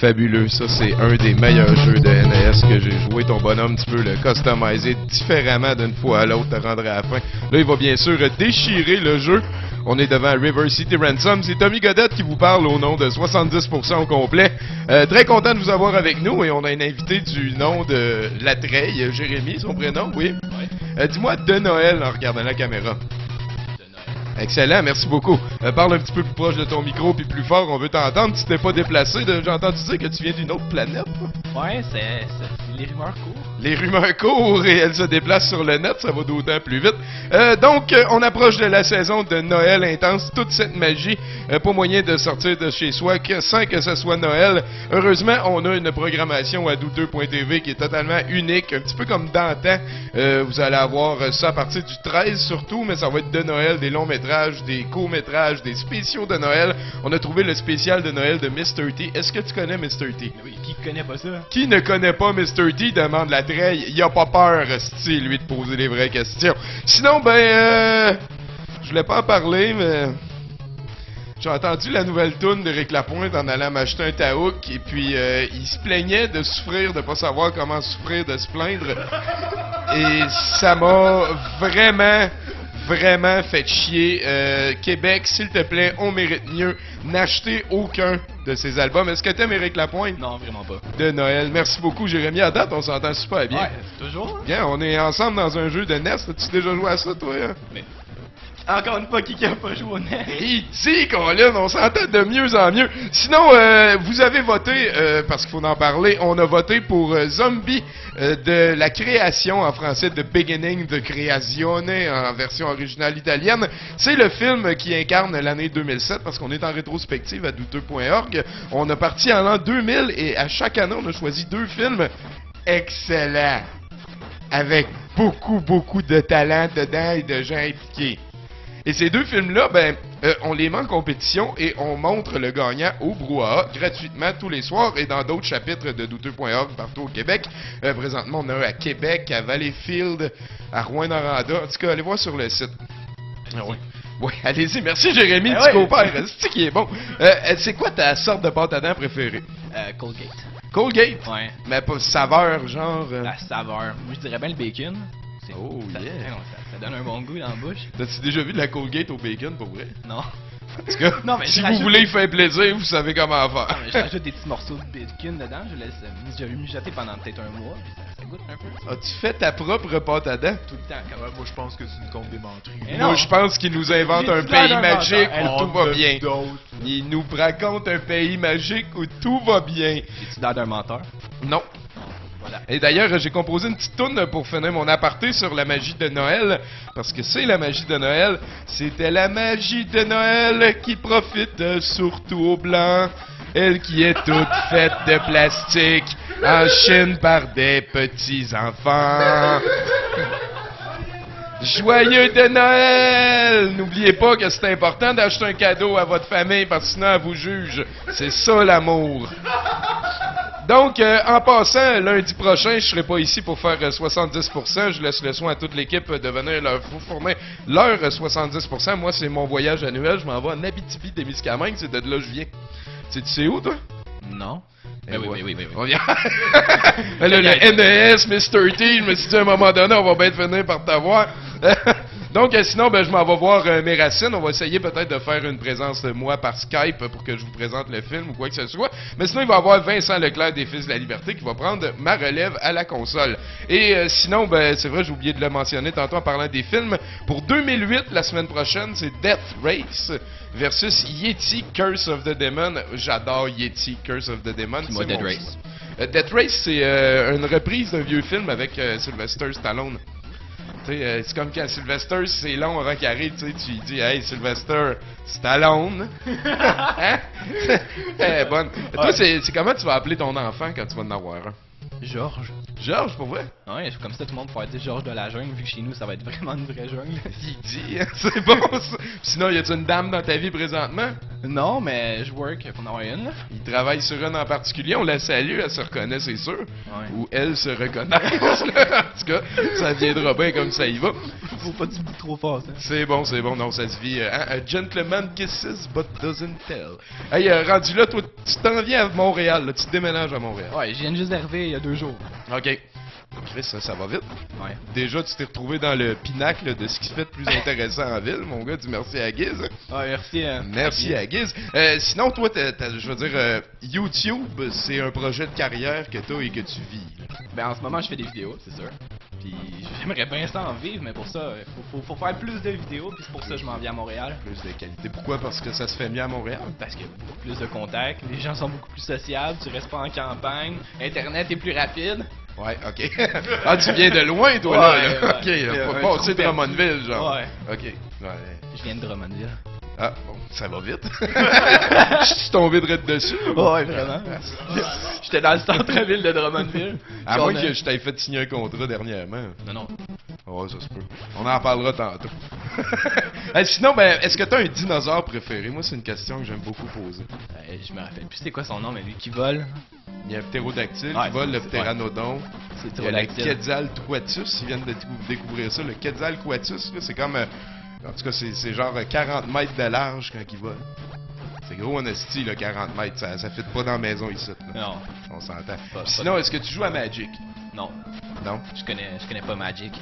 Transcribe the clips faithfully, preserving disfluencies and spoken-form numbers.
Fabuleux, ça c'est un des meilleurs jeux de N E S que j'ai joué. Ton bonhomme, tu peux le customiser différemment d'une fois à l'autre, te rendre à la fin. Là, il va bien sûr déchirer le jeu. On est devant River City Ransom. C'est Tommy Godette qui vous parle au nom de soixante-dix pour cent au complet. Euh, très content de vous avoir avec nous et on a un invité du nom de Latreille, Jérémy, son prénom, oui. Euh, dis-moi de Noël en regardant la caméra. Excellent, merci beaucoup. Euh, parle un petit peu plus proche de ton micro puis plus fort, on veut t'entendre. Tu t'es pas déplacé, de... j'ai entendu dire que tu viens d'une autre planète. Ouais, c'est, c'est les rumeurs courent. Les rumeurs courent et elles se déplacent sur le net, ça va d'autant plus vite. Euh, donc, euh, on approche de la saison de Noël intense, toute cette magie, euh, pas moyen de sortir de chez soi que, sans que ce soit Noël. Heureusement, on a une programmation à douteux point t v qui est totalement unique, un petit peu comme d'antan. Euh, vous allez avoir ça à partir du treize surtout, mais ça va être de Noël, des longs métrages, des courts-métrages, des spéciaux de Noël. On a trouvé le spécial de Noël de mister T. Est-ce que tu connais mister T? Oui, qui connaît pas ça? Qui ne connaît pas mister T? Demande la treille. Il a pas peur, sti, lui, de poser les vraies questions. Sinon, ben, euh... je voulais pas en parler, mais... J'ai entendu la nouvelle toune d'Éric Lapointe en allant m'acheter un taouk, et puis euh, il se plaignait de souffrir, de pas savoir comment souffrir, de se plaindre. Et ça m'a vraiment... vraiment fait chier. Euh, Québec, s'il te plaît, on mérite mieux. N'achetez aucun de ces albums. Est-ce que t'aimes Éric Lapointe? Non, vraiment pas. De Noël. Merci beaucoup, Jérémy. À date, on s'entend super bien. Ouais, toujours. Bien, on est ensemble dans un jeu de N E S. As-tu déjà joué à ça, toi? Hein? Mais... Encore une fois, qui a pas joué au N E S? Il dit, Colin, on s'entend de mieux en mieux. Sinon, euh, vous avez voté, euh, parce qu'il faut en parler, on a voté pour euh, Zombie euh, de la création en français, de Beginning de Creazione en version originale italienne. C'est le film qui incarne l'année deux mille sept, parce qu'on est en rétrospective à douteux point org. On a parti en l'an deux mille et à chaque année, on a choisi deux films excellents, avec beaucoup, beaucoup de talent dedans et de gens impliqués. Et ces deux films-là, ben, euh, on les met en compétition et on montre le gagnant au brouhaha gratuitement tous les soirs et dans d'autres chapitres de douteux point org partout au Québec. Euh, présentement, on a un à Québec, à Valleyfield, à Rouyn-Noranda. En tout cas, allez voir sur le site. Ah oui. Oui, allez-y. Merci, Jérémy, ah tu ouais. coopères. C'est qui est bon. Euh, c'est quoi ta sorte de pâte à dents préférée? Euh, Colgate. Colgate? Ouais. Mais pas saveur, genre... Euh... La saveur. Moi, je dirais bien le bacon. C'est... Oh, ça, yeah. non, ça, ça donne un bon goût dans la bouche. T'as-tu déjà vu de la Colgate au bacon, pour vrai? Non. En tout cas, non, mais si je vous rajoute... voulez faire plaisir, vous savez comment faire. Non, mais je rajoute des petits morceaux de bacon dedans, je laisse euh, je mijoter pendant peut-être un mois, puis ça, ça goûte un peu. As-tu fait ta propre pâte à dents? Tout le temps. Quand Ouais, moi je pense que c'est une complémenterie. Mais Moi, non. je pense qu'il nous invente J'ai un dit pays d'un magique menteur. où tout va bien. D'autres. Il nous raconte un pays magique où tout va bien. J'ai-tu l'air d'un menteur? Non. Voilà. Et d'ailleurs, j'ai composé une petite toune pour finir mon aparté sur la magie de Noël, parce que c'est la magie de Noël. C'était la magie de Noël qui profite surtout aux Blancs. Elle qui est toute faite de plastique, en Chine par des petits-enfants. Joyeux de Noël! N'oubliez pas que c'est important d'acheter un cadeau à votre famille, parce que sinon elle vous juge. C'est ça l'amour. Donc, euh, en passant, lundi prochain, je serai pas ici pour faire euh, soixante-dix pour cent. Je laisse le soin à toute l'équipe de venir leur vous fournir leur euh, soixante-dix pour cent. Moi, c'est mon voyage annuel. Je m'en vais en Abitibi-Témiscamingue. C'est de là que je viens. Tu sais, tu sais où, toi? Non. Eh Ben oui, ouais. oui, oui, oui, oui. On vient. Là, le N E S, mister T, je me suis dit à un moment donné, on va bien finir par t'avoir. Donc, euh, sinon, ben, je m'en vais voir euh, mes racines. On va essayer peut-être de faire une présence de moi par Skype pour que je vous présente le film ou quoi que ce soit. Mais sinon, il va y avoir Vincent Leclerc des Fils de la Liberté qui va prendre ma relève à la console. Et euh, sinon, ben, c'est vrai, j'ai oublié de le mentionner tantôt en parlant des films. Pour deux mille huit, la semaine prochaine, c'est Death Race versus Yeti, Curse of the Demon. J'adore Yeti, Curse of the Demon. Puis moi, C'est Dead mon- Race. Euh, Death Race, c'est euh, une reprise d'un vieux film avec euh, Sylvester Stallone. Tu sais, euh, c'est comme quand Sylvester, c'est long avant qu'il arrive, tu sais, tu lui dis « Hey, Sylvester Stallone! » Hein? Eh, bonne. Toi, c'est c'est comment tu vas appeler ton enfant quand tu vas en avoir un? Georges. Georges, pour vrai? Ouais, comme ça tout le monde pourrait dire Georges de la jungle, vu que chez nous ça va être vraiment une vraie jungle. Il dit, hein, c'est bon ça! Sinon, y a-tu une dame dans ta vie présentement? Non, mais je work pour en avoir une, là. Il travaille sur une en particulier, on la salue, elle se reconnaît, c'est sûr. Ouais. Ou elle se reconnaît. En tout cas, ça viendra bien comme ça y va. Faut pas que tu dis trop fort, ça. C'est bon, c'est bon, non, ça se vit. euh, hein, a gentleman kisses but doesn't tell. Hey, euh, rendu là, toi, tu t'en viens à Montréal, là, tu te déménages à Montréal. Ouais, je viens juste d'arriver il y a deux jours. OK. Chris, ça, ça va vite. Ouais. Déjà, tu t'es retrouvé dans le pinacle là, de ce qui se fait de plus intéressant en ville, mon gars. Dis merci à Giz. Ouais, merci. Euh, Merci à Giz. Euh, sinon, toi, t'as- t'as- je veux dire, euh, YouTube, c'est un projet de carrière que t'as et que tu vis. là. Ben, en ce moment, je fais des vidéos, c'est sûr. Puis j'aimerais bien ça en vivre, mais pour ça, euh, faut, faut, faut faire plus de vidéos, puis c'est pour ça que je m'en viens à Montréal. Plus de qualité. Pourquoi? Parce que ça se fait mieux à Montréal. Parce qu'il y a beaucoup plus de contacts, les gens sont beaucoup plus sociables, tu restes pas en campagne, Internet est plus rapide. Ouais, ok. Ah, tu viens de loin, toi, là. Ouais, là. ouais. Ok, Il y a là, un faut trou passer de perdu. Drummondville, genre. Ouais. Ok. Ouais. Je viens de Drummondville. Ah, bon, ça va vite. Je suis tombé direct dessus. Ouais, vraiment. J'étais dans le centre-ville de Drummondville. À Puis moins on a- que je t'aille fait signer un contrat dernièrement. Non, non. Ouais, ça se peut. On en parlera tantôt. Eh, sinon, ben, est-ce que t'as un dinosaure préféré? Moi, c'est une question que j'aime beaucoup poser. Euh, je me rappelle plus c'est quoi son nom, mais lui qui vole. Il y a le ptérodactyle Ouais, qui vole, le c'est- pteranodon. C'est Il y a le Pterodactyle. Quetzalcoatus, ils viennent de décou- découvrir ça. Le Quetzalcoatus, là, c'est comme... euh, en tout cas, c'est c'est genre euh, quarante mètres de large quand il vole. C'est gros en esti, là, quarante mètres. Ça, ça fit pas dans la maison ici. là. Non, On s'entend. Pas- Puis Sinon, est-ce que tu joues à Magic? non. Non? Je connais, je connais pas Magic.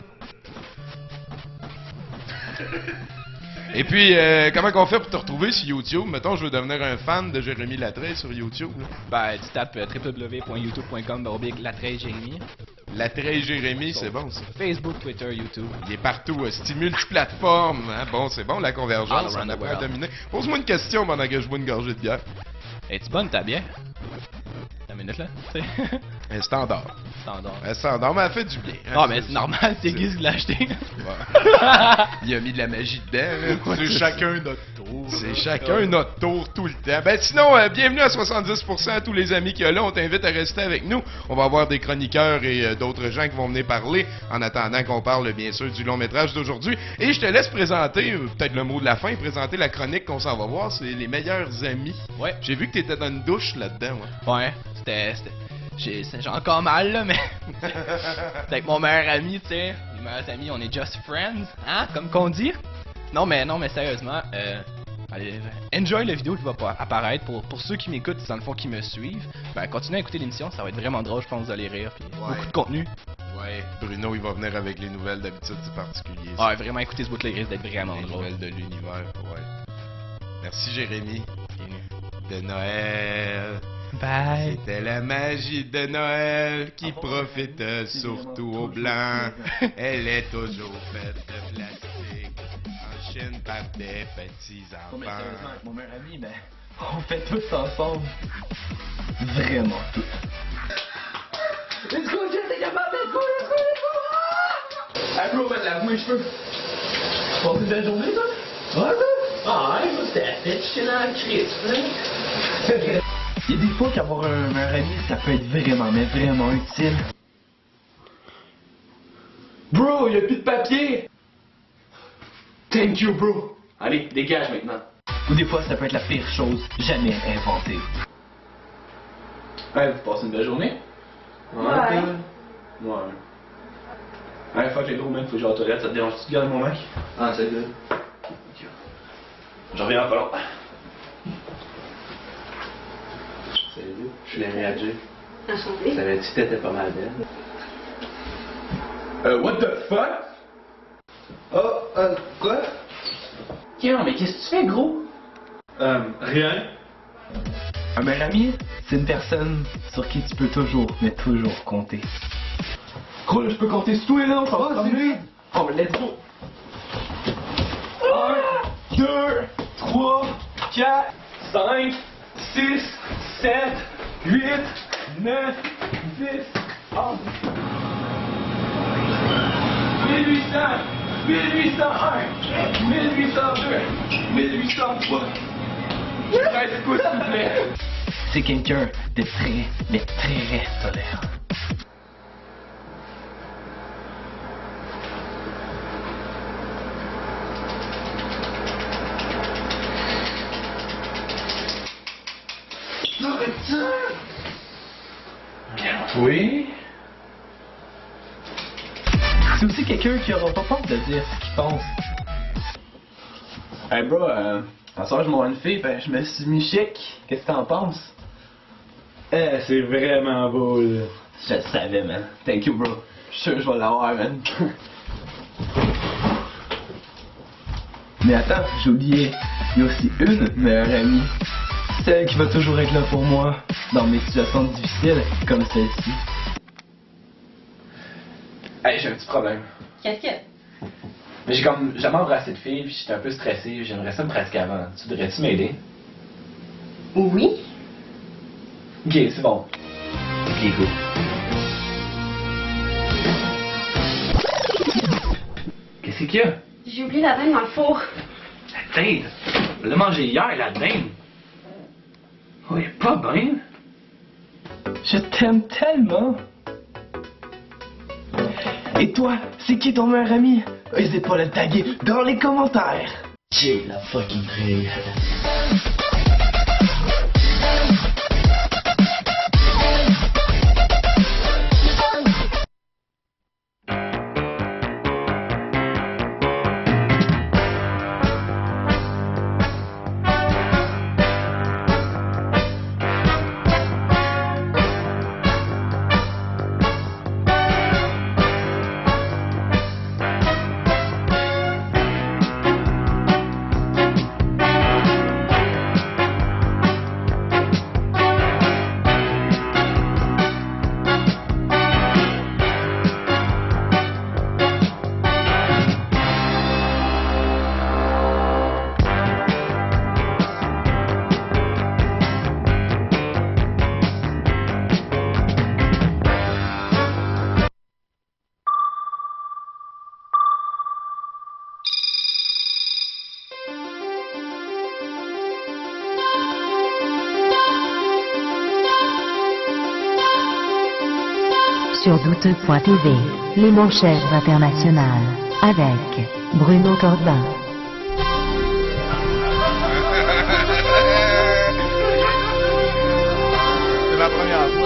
Et puis, euh, comment qu'on fait pour te retrouver sur YouTube? Mettons, je veux devenir un fan de Jérémy Latreille sur YouTube. là. Ben, tu tapes euh, w w w point youtube point com baroblique Latreille Jérémy. Latreille Jérémy, c'est bon ça. Facebook, Twitter, YouTube. Il est partout, euh, c'est multiplateforme. Hein? Bon, c'est bon, la All convergence, around on the apprend à world. dominer. Pose-moi une question pendant que je bois une gorgée de bière. Es-tu bonne ta bière? T'as une minute là? Tu sais. Un standard. Standard. Un standard, mais elle fait du bien. hein. Ah, mais c'est normal, c'est Guy qui l'a acheté. Ouais. Il a mis de la magie dedans. là. C'est chacun notre tour. C'est chacun notre tour tout le temps. Ben sinon, euh, bienvenue à soixante-dix pour cent à tous les amis qui sont là. On t'invite à rester avec nous. On va avoir des chroniqueurs et euh, d'autres gens qui vont venir parler en attendant qu'on parle bien sûr du long métrage d'aujourd'hui. Et je te laisse présenter, euh, peut-être le mot de la fin, présenter la chronique qu'on s'en va voir. C'est les meilleurs amis. Ouais. J'ai vu que t'étais dans une douche là-dedans. Ouais. Ouais, c'était. c'était- J'ai c'est- j'ai encore mal là, mais. C'est avec mon meilleur ami, tu sais. Les meilleurs amis, on est just friends, hein, comme qu'on dit. Non, mais non, mais sérieusement, euh. Allez, enjoy la vidéo qui va pas apparaître pour, pour ceux qui m'écoutent, dans le fond qui me suivent. Ben, continuez à écouter l'émission, ça va être vraiment drôle, je pense que vous allez rire. Puis beaucoup de contenu. Ouais. Bruno, il va venir avec les nouvelles d'habitude, c'est particulier. Ouais, vraiment écouter ce bout-là, il risque d'être vraiment Les drôle. nouvelles de l'univers, ouais. Merci Jérémy. De Noël. Bye. C'était la magie de Noël qui profite surtout aux blancs. Elle est toujours faite de plastique, en Chine par des petits Non, mais sérieusement, enfants. avec mon meilleur ami, ben, on fait tout ensemble. Vraiment tout. Let's go, Jess, t'es capable, let's go, let's go, let's go! Ah! Hey, bro, ben, lave-moi les cheveux. Tu passes une belle journée, toi? Ouais, toi? Ah, ouais, moi, c'était la fête, j'étais dans la crise, hein? Il y a des fois qu'avoir un meilleur ami, ça peut être vraiment, mais vraiment utile. Bro, il y a plus de papier! Thank you, bro! Allez, dégage maintenant. Ou des fois, ça peut être la pire chose jamais inventée. Hey, vous passez une belle journée? Ouais. Ouais. Hey, fuck les gros, man, faut que j'aille aux toilettes, ça te dérange-tu de garder mon mec? Ah, c'est good. Ok. Je reviens pas long. Salut, je suis l'ami à Jay. Enchanté. Savais-tu que t'étais pas mal belle? Euh, what the fuck? Oh, euh, quoi? Tiens, mais qu'est-ce que tu fais, gros? Euh, rien. Un meilleur ami, c'est une personne sur qui tu peux toujours, mais toujours compter. Gros, là, je peux compter sur toi, là, ça va, c'est lui. Oh, mais let's go. un, deux, trois, quatre, cinq, six, sept, huit, neuf, dix, onze. mille huit cents, mille huit cent un, mille huit cent deux, mille huit cent trois. Reste quoi, s'il vous plaît? C'est quelqu'un de très, mais très tolérant. Oui? C'est aussi quelqu'un qui aura pas peur de dire ce qu'il pense. Hey bro, euh, en soir je m'en une fille, ben je me suis mis chic. Qu'est-ce que t'en penses? Eh, c'est vraiment beau, là. Je le savais, man. Thank you, bro. Je suis sûr que je vais l'avoir, man. Mais attends, j'ai oublié. Il y a aussi une meilleure amie. Celle qui va toujours être là pour moi dans mes situations difficiles comme celle-ci. Hey, j'ai un petit problème. Qu'est-ce que? Mais j'ai comme jamais embrassé de fille, puis j'étais un peu stressé. J'aimerais ça me pratiquer avant. Tu devrais-tu m'aider? Oui? Ok, c'est bon. Ok, go. Qu'est-ce qu'il y a? J'ai oublié la dinde dans le four. La dinde? On l'a mangé hier, la dinde. Oh, elle est pas bien. Je t'aime tellement. Et toi, c'est qui ton meilleur ami? N'hésite pas à le taguer dans les commentaires. J'ai la fucking fille. Sur douteux point T V, les manchettes internationales, avec Bruno Corbin. C'est la première fois.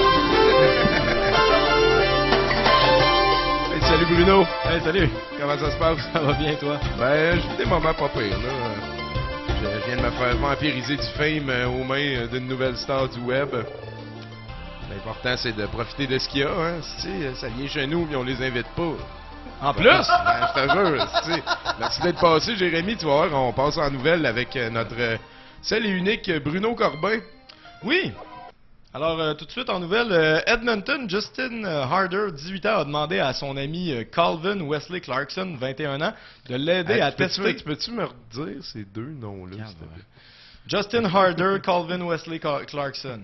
Hey, salut Bruno. Hey, salut! Comment ça se passe? Ça va bien, toi? Ben, j'ai des moments pas pires, là. Je je viens de me faire vampiriser du fame euh, aux mains euh, d'une nouvelle star du web. L'important, c'est de profiter de ce qu'il y a, hein. Tu sais, ça vient chez nous, puis on les invite pas. En plus? Ben, je te jure, tu sais. Merci d'être passé, Jérémy. Tu vas voir, on passe en nouvelle avec euh, notre euh, seul et unique Bruno Corbin. Oui! Alors, euh, tout de suite en nouvelle, euh, Edmonton, Justin euh, Harder, dix-huit ans, a demandé à son ami euh, Calvin Wesley Clarkson, vingt et un ans, de l'aider Hey, à tu peux-tu tester... me- Tu peux-tu me redire ces deux noms-là, s'il te plaît? Justin Harder, Calvin Wesley Ca- Clarkson.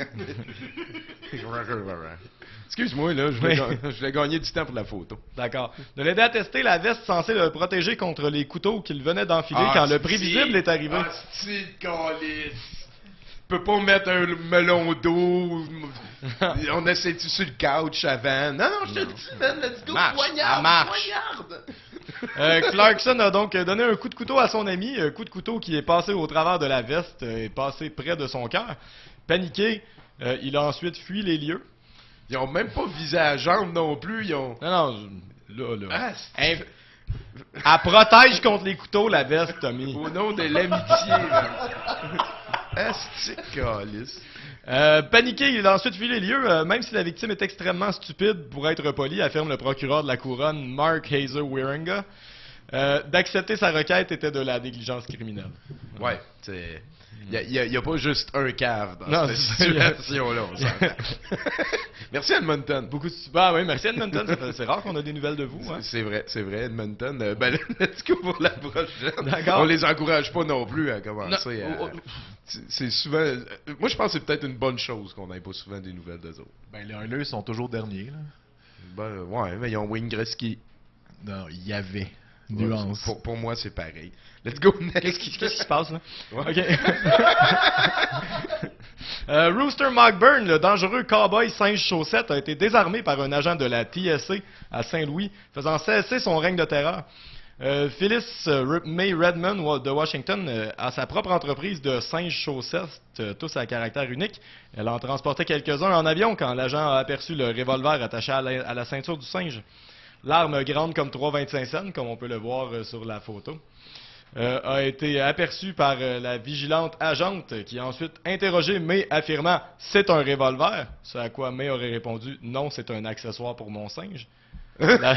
Excuse-moi, là, je voulais, Oui. ga- je voulais gagner du temps pour la photo. D'accord. De l'aider à tester la veste censée le protéger contre les couteaux qu'il venait d'enfiler Ah, quand le c'est- prévisible est arrivé. Ah, c'est de calice. Tu peux pas mettre un melon d'eau. On essaie-tu sur le couch avant? Non, non, je te le dis, man, let's go, Marche, poignarde, ça marche. poignarde. Euh, Clarkson a donc donné un coup de couteau à son ami, un coup de couteau qui est passé au travers de la veste euh, et passé près de son cœur. Paniqué, euh, il a ensuite fui les lieux. Ils ont même pas visé la jambe non plus, ils ont... Non, non, je- là, là. Ah, c'est- Hein, elle protège contre les couteaux, la veste, Tommy. Au nom de l'amitié, man. Asti calice. Euh, paniqué, il a ensuite fui les lieux, euh, même si la victime est extrêmement stupide pour être poli, affirme le procureur de la couronne, Mark Hazer Wieringa. Euh, D'accepter sa requête était de la négligence criminelle. Ouais, c'est... Il n'y a, y a pas juste un cave dans Non, cette c'est- situation-là, on s'entend. Merci Edmonton. Beaucoup de... Bah oui, merci Edmonton, ça fait- c'est rare qu'on a des nouvelles de vous. Hein? C'est vrai, c'est vrai, Edmonton. Euh, ben, let's go pour la prochaine. D'accord. On les encourage pas non plus à commencer. Non, à- oh, oh. c'est- C'est souvent. euh, Moi, je pense que c'est peut-être une bonne chose qu'on n'ait pas souvent des nouvelles d'eux autres. Ben, les Oilers sont toujours derniers, là. Ben, euh, ouais, mais ils ont Wayne Gretzky. Non, il y avait. Ouais, Nuance. Pour, pour moi, c'est pareil. Let's go next. Qu'est-ce qui, qu'est-ce qui se passe là? Ouais. Ok. Euh, Rooster McBurn, le dangereux cowboy singe chaussette, a été désarmé par un agent de la T S A à Saint-Louis, faisant cesser son règne de terreur. Euh, Phyllis euh, May Redmond wa- de Washington euh, a sa propre entreprise de singes chaussettes, euh, tous à caractère unique. Elle en transportait quelques-uns en avion quand l'agent a aperçu le revolver attaché à la, à la ceinture du singe. l'arme grande comme trois virgule vingt-cinq cents, comme on peut le voir euh, sur la photo, euh, a été aperçue par euh, la vigilante agente qui a ensuite interrogé May affirmant « c'est un revolver », ce à quoi May aurait répondu « non, c'est un accessoire pour mon singe ». La...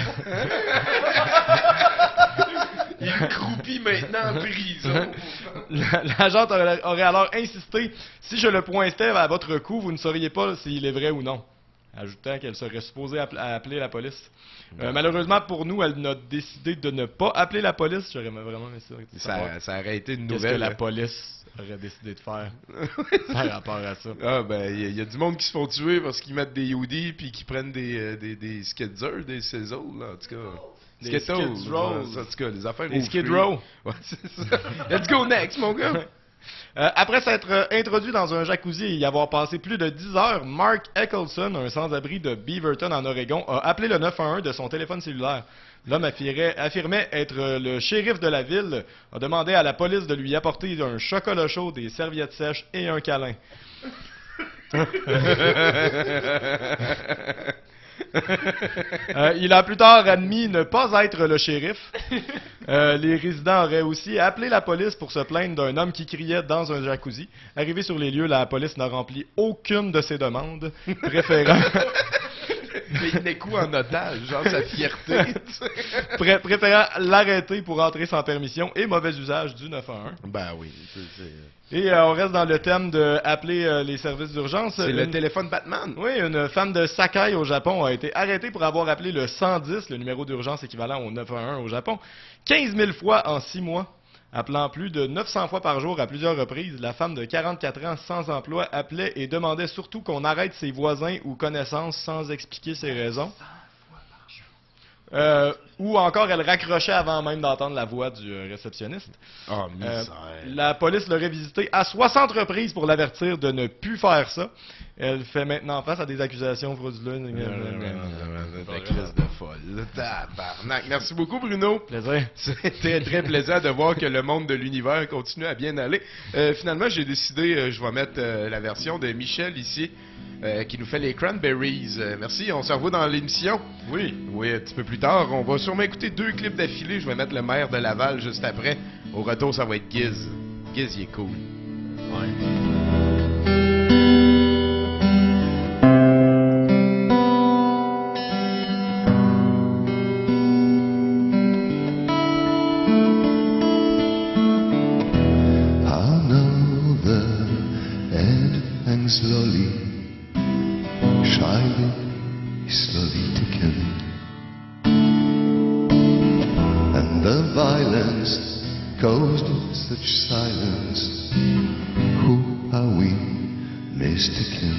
Il croupit maintenant en prison. L'agente aurait, aurait alors insisté « si je le pointais à votre cou, vous ne sauriez pas s'il est vrai ou non », ajoutant qu'elle serait supposée app appeler la police. Euh, malheureusement pour nous, elle a décidé de ne pas appeler la police. J'aurais vraiment aimé ça. Ça, ça aurait été une Qu'est-ce nouvelle. que la hein? police aurait décidé de faire par rapport à ça? Ah ben, il y, y a du monde qui se font tuer parce qu'ils mettent des hoodies puis qui prennent des, euh, des, des skidzers, des sizzles, là, en tout cas. Des Skittles, Skid Row. ouais, en tout cas, les affaires Des au Skid fruit. Row. Ouais, c'est ça. Let's go next, mon gars. Euh, après s'être euh, introduit dans un jacuzzi et y avoir passé plus de dix heures, Mark Eccleston, un sans-abri de Beaverton en Oregon, a appelé le neuf un un de son téléphone cellulaire. L'homme affirmait, affirmait être euh, le shérif de la ville, a demandé à la police de lui apporter un chocolat chaud, des serviettes sèches et un câlin. Euh, il a plus tard admis ne pas être le shérif. Euh, les résidents auraient aussi appelé la police pour se plaindre d'un homme qui criait dans un jacuzzi. Arrivé sur les lieux, la police n'a rempli aucune de ses demandes, préférant... Mais il n'est coup en otage, genre sa fierté. Pré préférant l'arrêter pour entrer sans permission et mauvais usage du neuf un un. Ben oui. C'est Et euh, on reste dans le thème de appeler euh, les services d'urgence. le Une- téléphone Batman. Oui, une femme de Sakai au Japon a été arrêtée pour avoir appelé le cent dix, le numéro d'urgence équivalent au neuf un un au Japon, quinze mille fois en six mois. Appelant plus de neuf cents fois par jour à plusieurs reprises, la femme de quarante-quatre ans sans emploi appelait et demandait surtout qu'on arrête ses voisins ou connaissances sans expliquer ses raisons. Euh, ou encore, elle raccrochait avant même d'entendre la voix du euh, réceptionniste. Oh, Euh, misère. la police l'aurait visité à soixante reprises pour l'avertir de ne plus faire ça. Elle fait maintenant face à des accusations frauduleuses. La crise de folle. Tabarnak. Merci beaucoup, Bruno. Plaisir. C'était très plaisant de voir que le monde de l'univers continue à bien aller. Euh, finalement, j'ai décidé, euh, je vais mettre euh, la version de Michel ici, euh, qui nous fait les Cranberries. Euh, merci, on se revoit dans l'émission. Oui. Oui, un petit peu plus tard. On va sûrement écouter deux clips d'affilée. Je vais mettre le maire de Laval juste après. Au retour, ça va être Giz. Giz, il est cool. Another head hangs slowly, shyly, slowly ticking, and the violence goes to such silence. Who are we mistaken?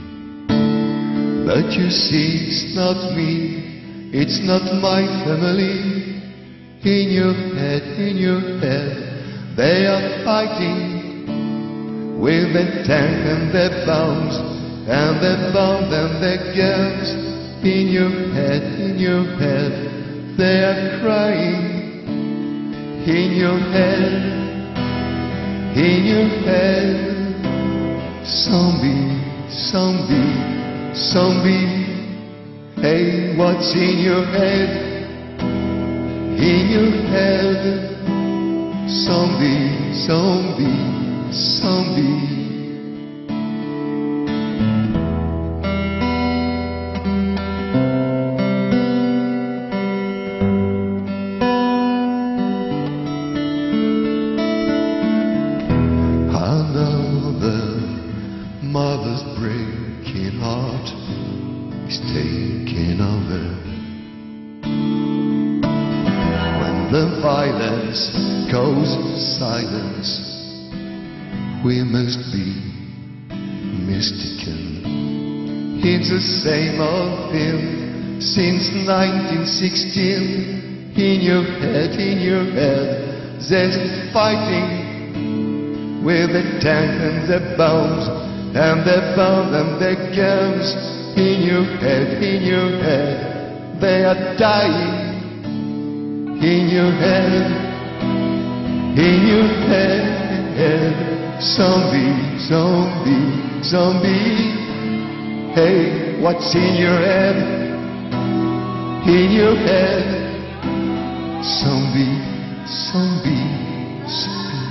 But you see, it's not me, it's not my family. In your head, in your head, they are fighting with their tank and their bombs and their bombs and their guns. In your head, in your head, they are crying. In your head, in your head, zombie, zombie, zombie. Hey, what's in your head? In your head, zombie, zombie, zombie. Another mother's breaking heart is taking over. When the violence goes silence, we must be mistaken. It's the same old thing since nineteen sixteen. In your head, in your head, there's fighting with the tank and the bombs and the bomb and the guns. In your head, in your head, they are dying. In your head, in your head, zombie, zombie, zombie. Hey, what's in your head? in your head. Zombie, zombie, zombie.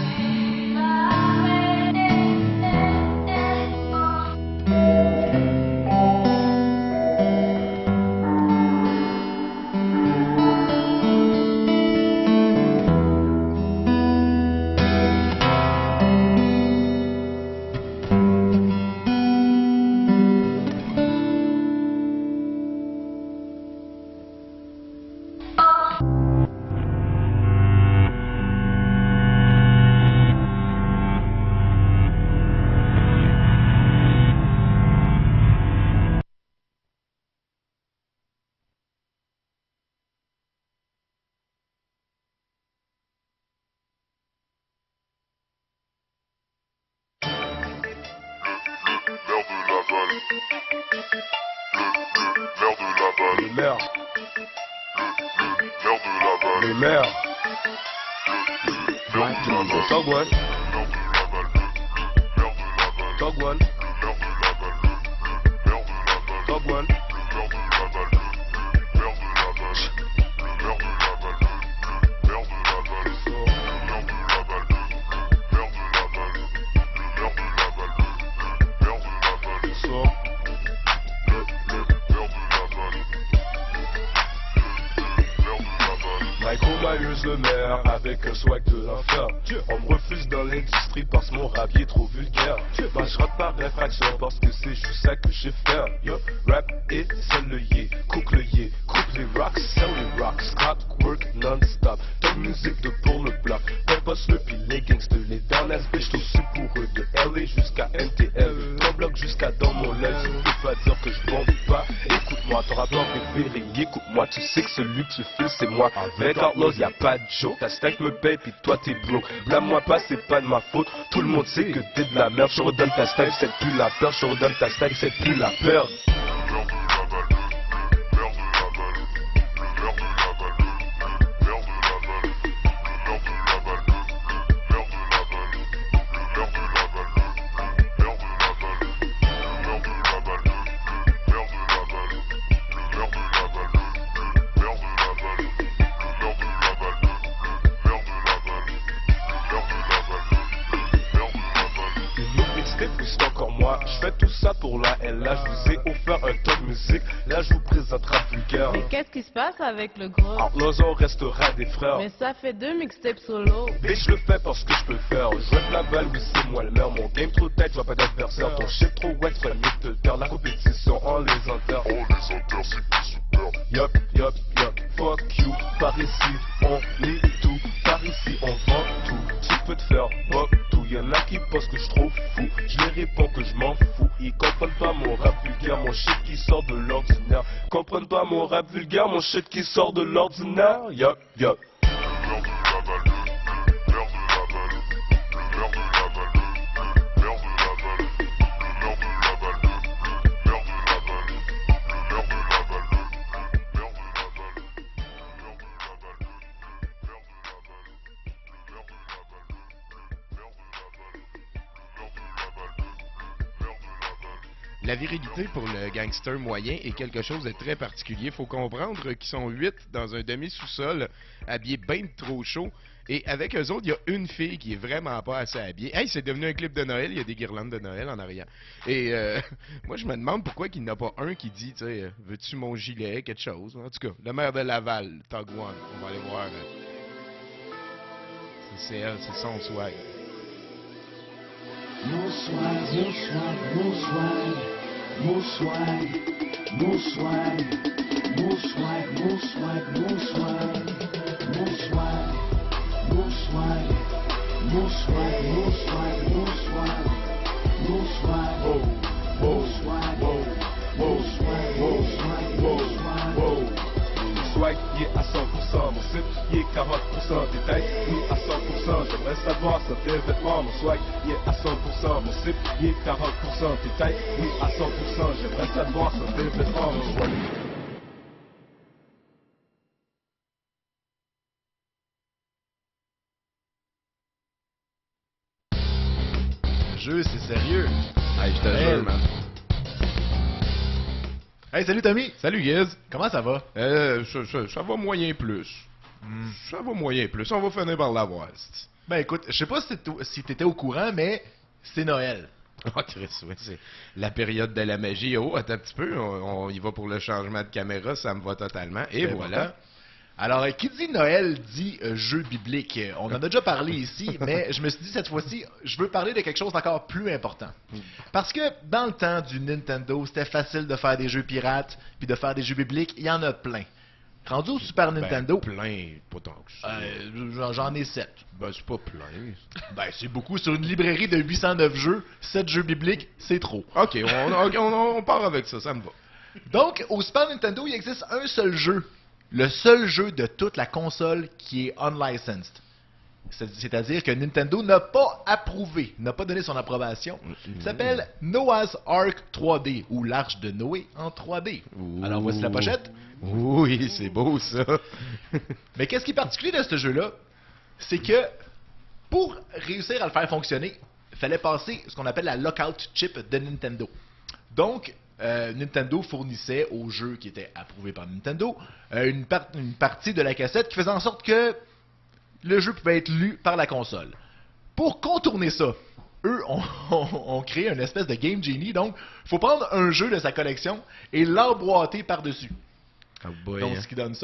Le maire. Le maire. Talk one. Talk one. Talk one. Michael Myers le maire avec un swag de l'enfer. On me refuse dans l'industrie parce que mon rap est trop vulgaire. Moi je rate par réfraction parce que c'est juste ça que j'ai fait. Yo, rap et sell le yé, cook le yé, coupe les rocks, sell les rocks, scrap work non-stop. Top musique de pour le bloc, Purpose le pis les gangsters, les dernières bitches tout su pour eux de L A jusqu'à N T L. Ton bloc jusqu'à dans mon œil, tu peux pas dire que je bombe pas. Écoute-moi, ton rapport préféré, écoute-moi, tu sais que celui que tu fais c'est moi. Avec Outlaws y'a pas de joke, ta stack me paye pis toi t'es broke. Blâme-moi pas, c'est pas de ma faute, tout le monde sait que t'es de la merde. Je redonne ta stack, c'est plus la peur, je redonne ta stack, c'est plus la peur. C'est encore moi, je fais tout ça pour la L A, je vous ai offert un top musique, là je vous présente rap vulgaire. Mais qu'est-ce qui se passe avec le groupe? Outlaws on restera des frères. Mais ça fait deux mixtapes solo. Et je le fais parce que je peux le faire, je rep la balle, oui c'est moi le maire. Mon game trop tête, je vois pas d'adversaire. Ton shit trop wet, ferait mieux de te le faire. La compétition on les enterre. On les enterre, c'est plus super. Yup, yup, yup, fuck you. Par ici, on est tout. Par ici, on vend tout. Tu peux te faire bop tout. Y'en a qui pensent que je suis trop fou. Je les réponds que je m'en fous. Ils comprennent pas mon rap vulgaire, mon shit qui sort de l'ordinaire. Comprennent pas mon rap vulgaire, mon shit qui sort de l'ordinaire. Yup, yup. La virilité pour le gangster moyen est quelque chose de très particulier. Faut comprendre qu'ils sont huit dans un demi-sous-sol, habillés bien trop chaud. Et avec eux autres, il y a une fille qui est vraiment pas assez habillée. Hey, c'est devenu un clip de Noël, il y a des guirlandes de Noël en arrière. Et euh, moi, je me demande pourquoi il n'y en a pas un qui dit, tu sais, veux-tu mon gilet, quelque chose. En tout cas, le maire de Laval, Tog One, on va aller voir. C'est elle, c'est son swag. Mon swag, mon swag, mon swag, mon swag, mon swag, mon swag, mon swag, mon swag, mon swag, mon swag, mon swag, mon swag, mon swag, mon swag, mon swag, mon swag, mon swag, mon swag. Swag, il est à cent pour cent, mon slip, il est quarante pour cent, détail, oui à cent pour cent, j'aimerais savoir ça fait vêtements, mon swag, il est à cent pour cent, mon slip, il est quarante pour cent, détail, oui à cent pour cent, j'aimerais savoir ça fait vêtements, mon swag. Le jeu, c'est sérieux. Hey, je te jure, man. Hey, salut Tommy! Salut Giz! Comment ça va? Euh, ça, ça, ça va moyen plus. Hmm. Ça va moyen plus. On va finir par l'avoir. c'ti. Ben écoute, je sais pas si t'étais au- si t'étais au courant, mais c'est Noël. Ah, Chris, oui, c'est la période de la magie. Oh, attends un petit peu, on, on y va pour le changement de caméra, ça me va totalement. Et C'est voilà. important. Alors, euh, qui dit Noël dit euh, jeu biblique. Euh, On en a déjà parlé ici, mais je me suis dit cette fois-ci, je veux parler de quelque chose d'encore plus important. Parce que dans le temps du Nintendo, c'était facile de faire des jeux pirates, puis de faire des jeux bibliques, il y en a plein. Rendu au Super Nintendo, Ben, plein, pas tant que ça. euh, j'en- j'en ai sept. Ben, c'est pas plein. Ben, c'est beaucoup. Sur une librairie de huit cent neuf jeux, sept jeux bibliques, c'est trop. Ok, on, ok, on, on part avec ça, ça me va. Donc, au Super Nintendo, il existe un seul jeu. Le seul jeu de toute la console qui est unlicensed. C'est- C'est-à-dire que Nintendo n'a pas approuvé, n'a pas donné son approbation. Il s'appelle Noah's Ark trois D, ou l'Arche de Noé en trois D. Alors, voici la pochette. Oui, c'est beau ça. Mais qu'est-ce qui est particulier de ce jeu-là? C'est que pour réussir à le faire fonctionner, il fallait passer ce qu'on appelle la lockout chip de Nintendo. Donc, euh, Nintendo fournissait aux jeux qui étaient approuvés par Nintendo euh, une, par- une partie de la cassette qui faisait en sorte que le jeu pouvait être lu par la console. Pour contourner ça, eux ont, ont- ont créé une espèce de Game Genie. Donc, il faut prendre un jeu de sa collection et l'emboîter par-dessus. Oh boy, Donc, hein. ce qui donne ça.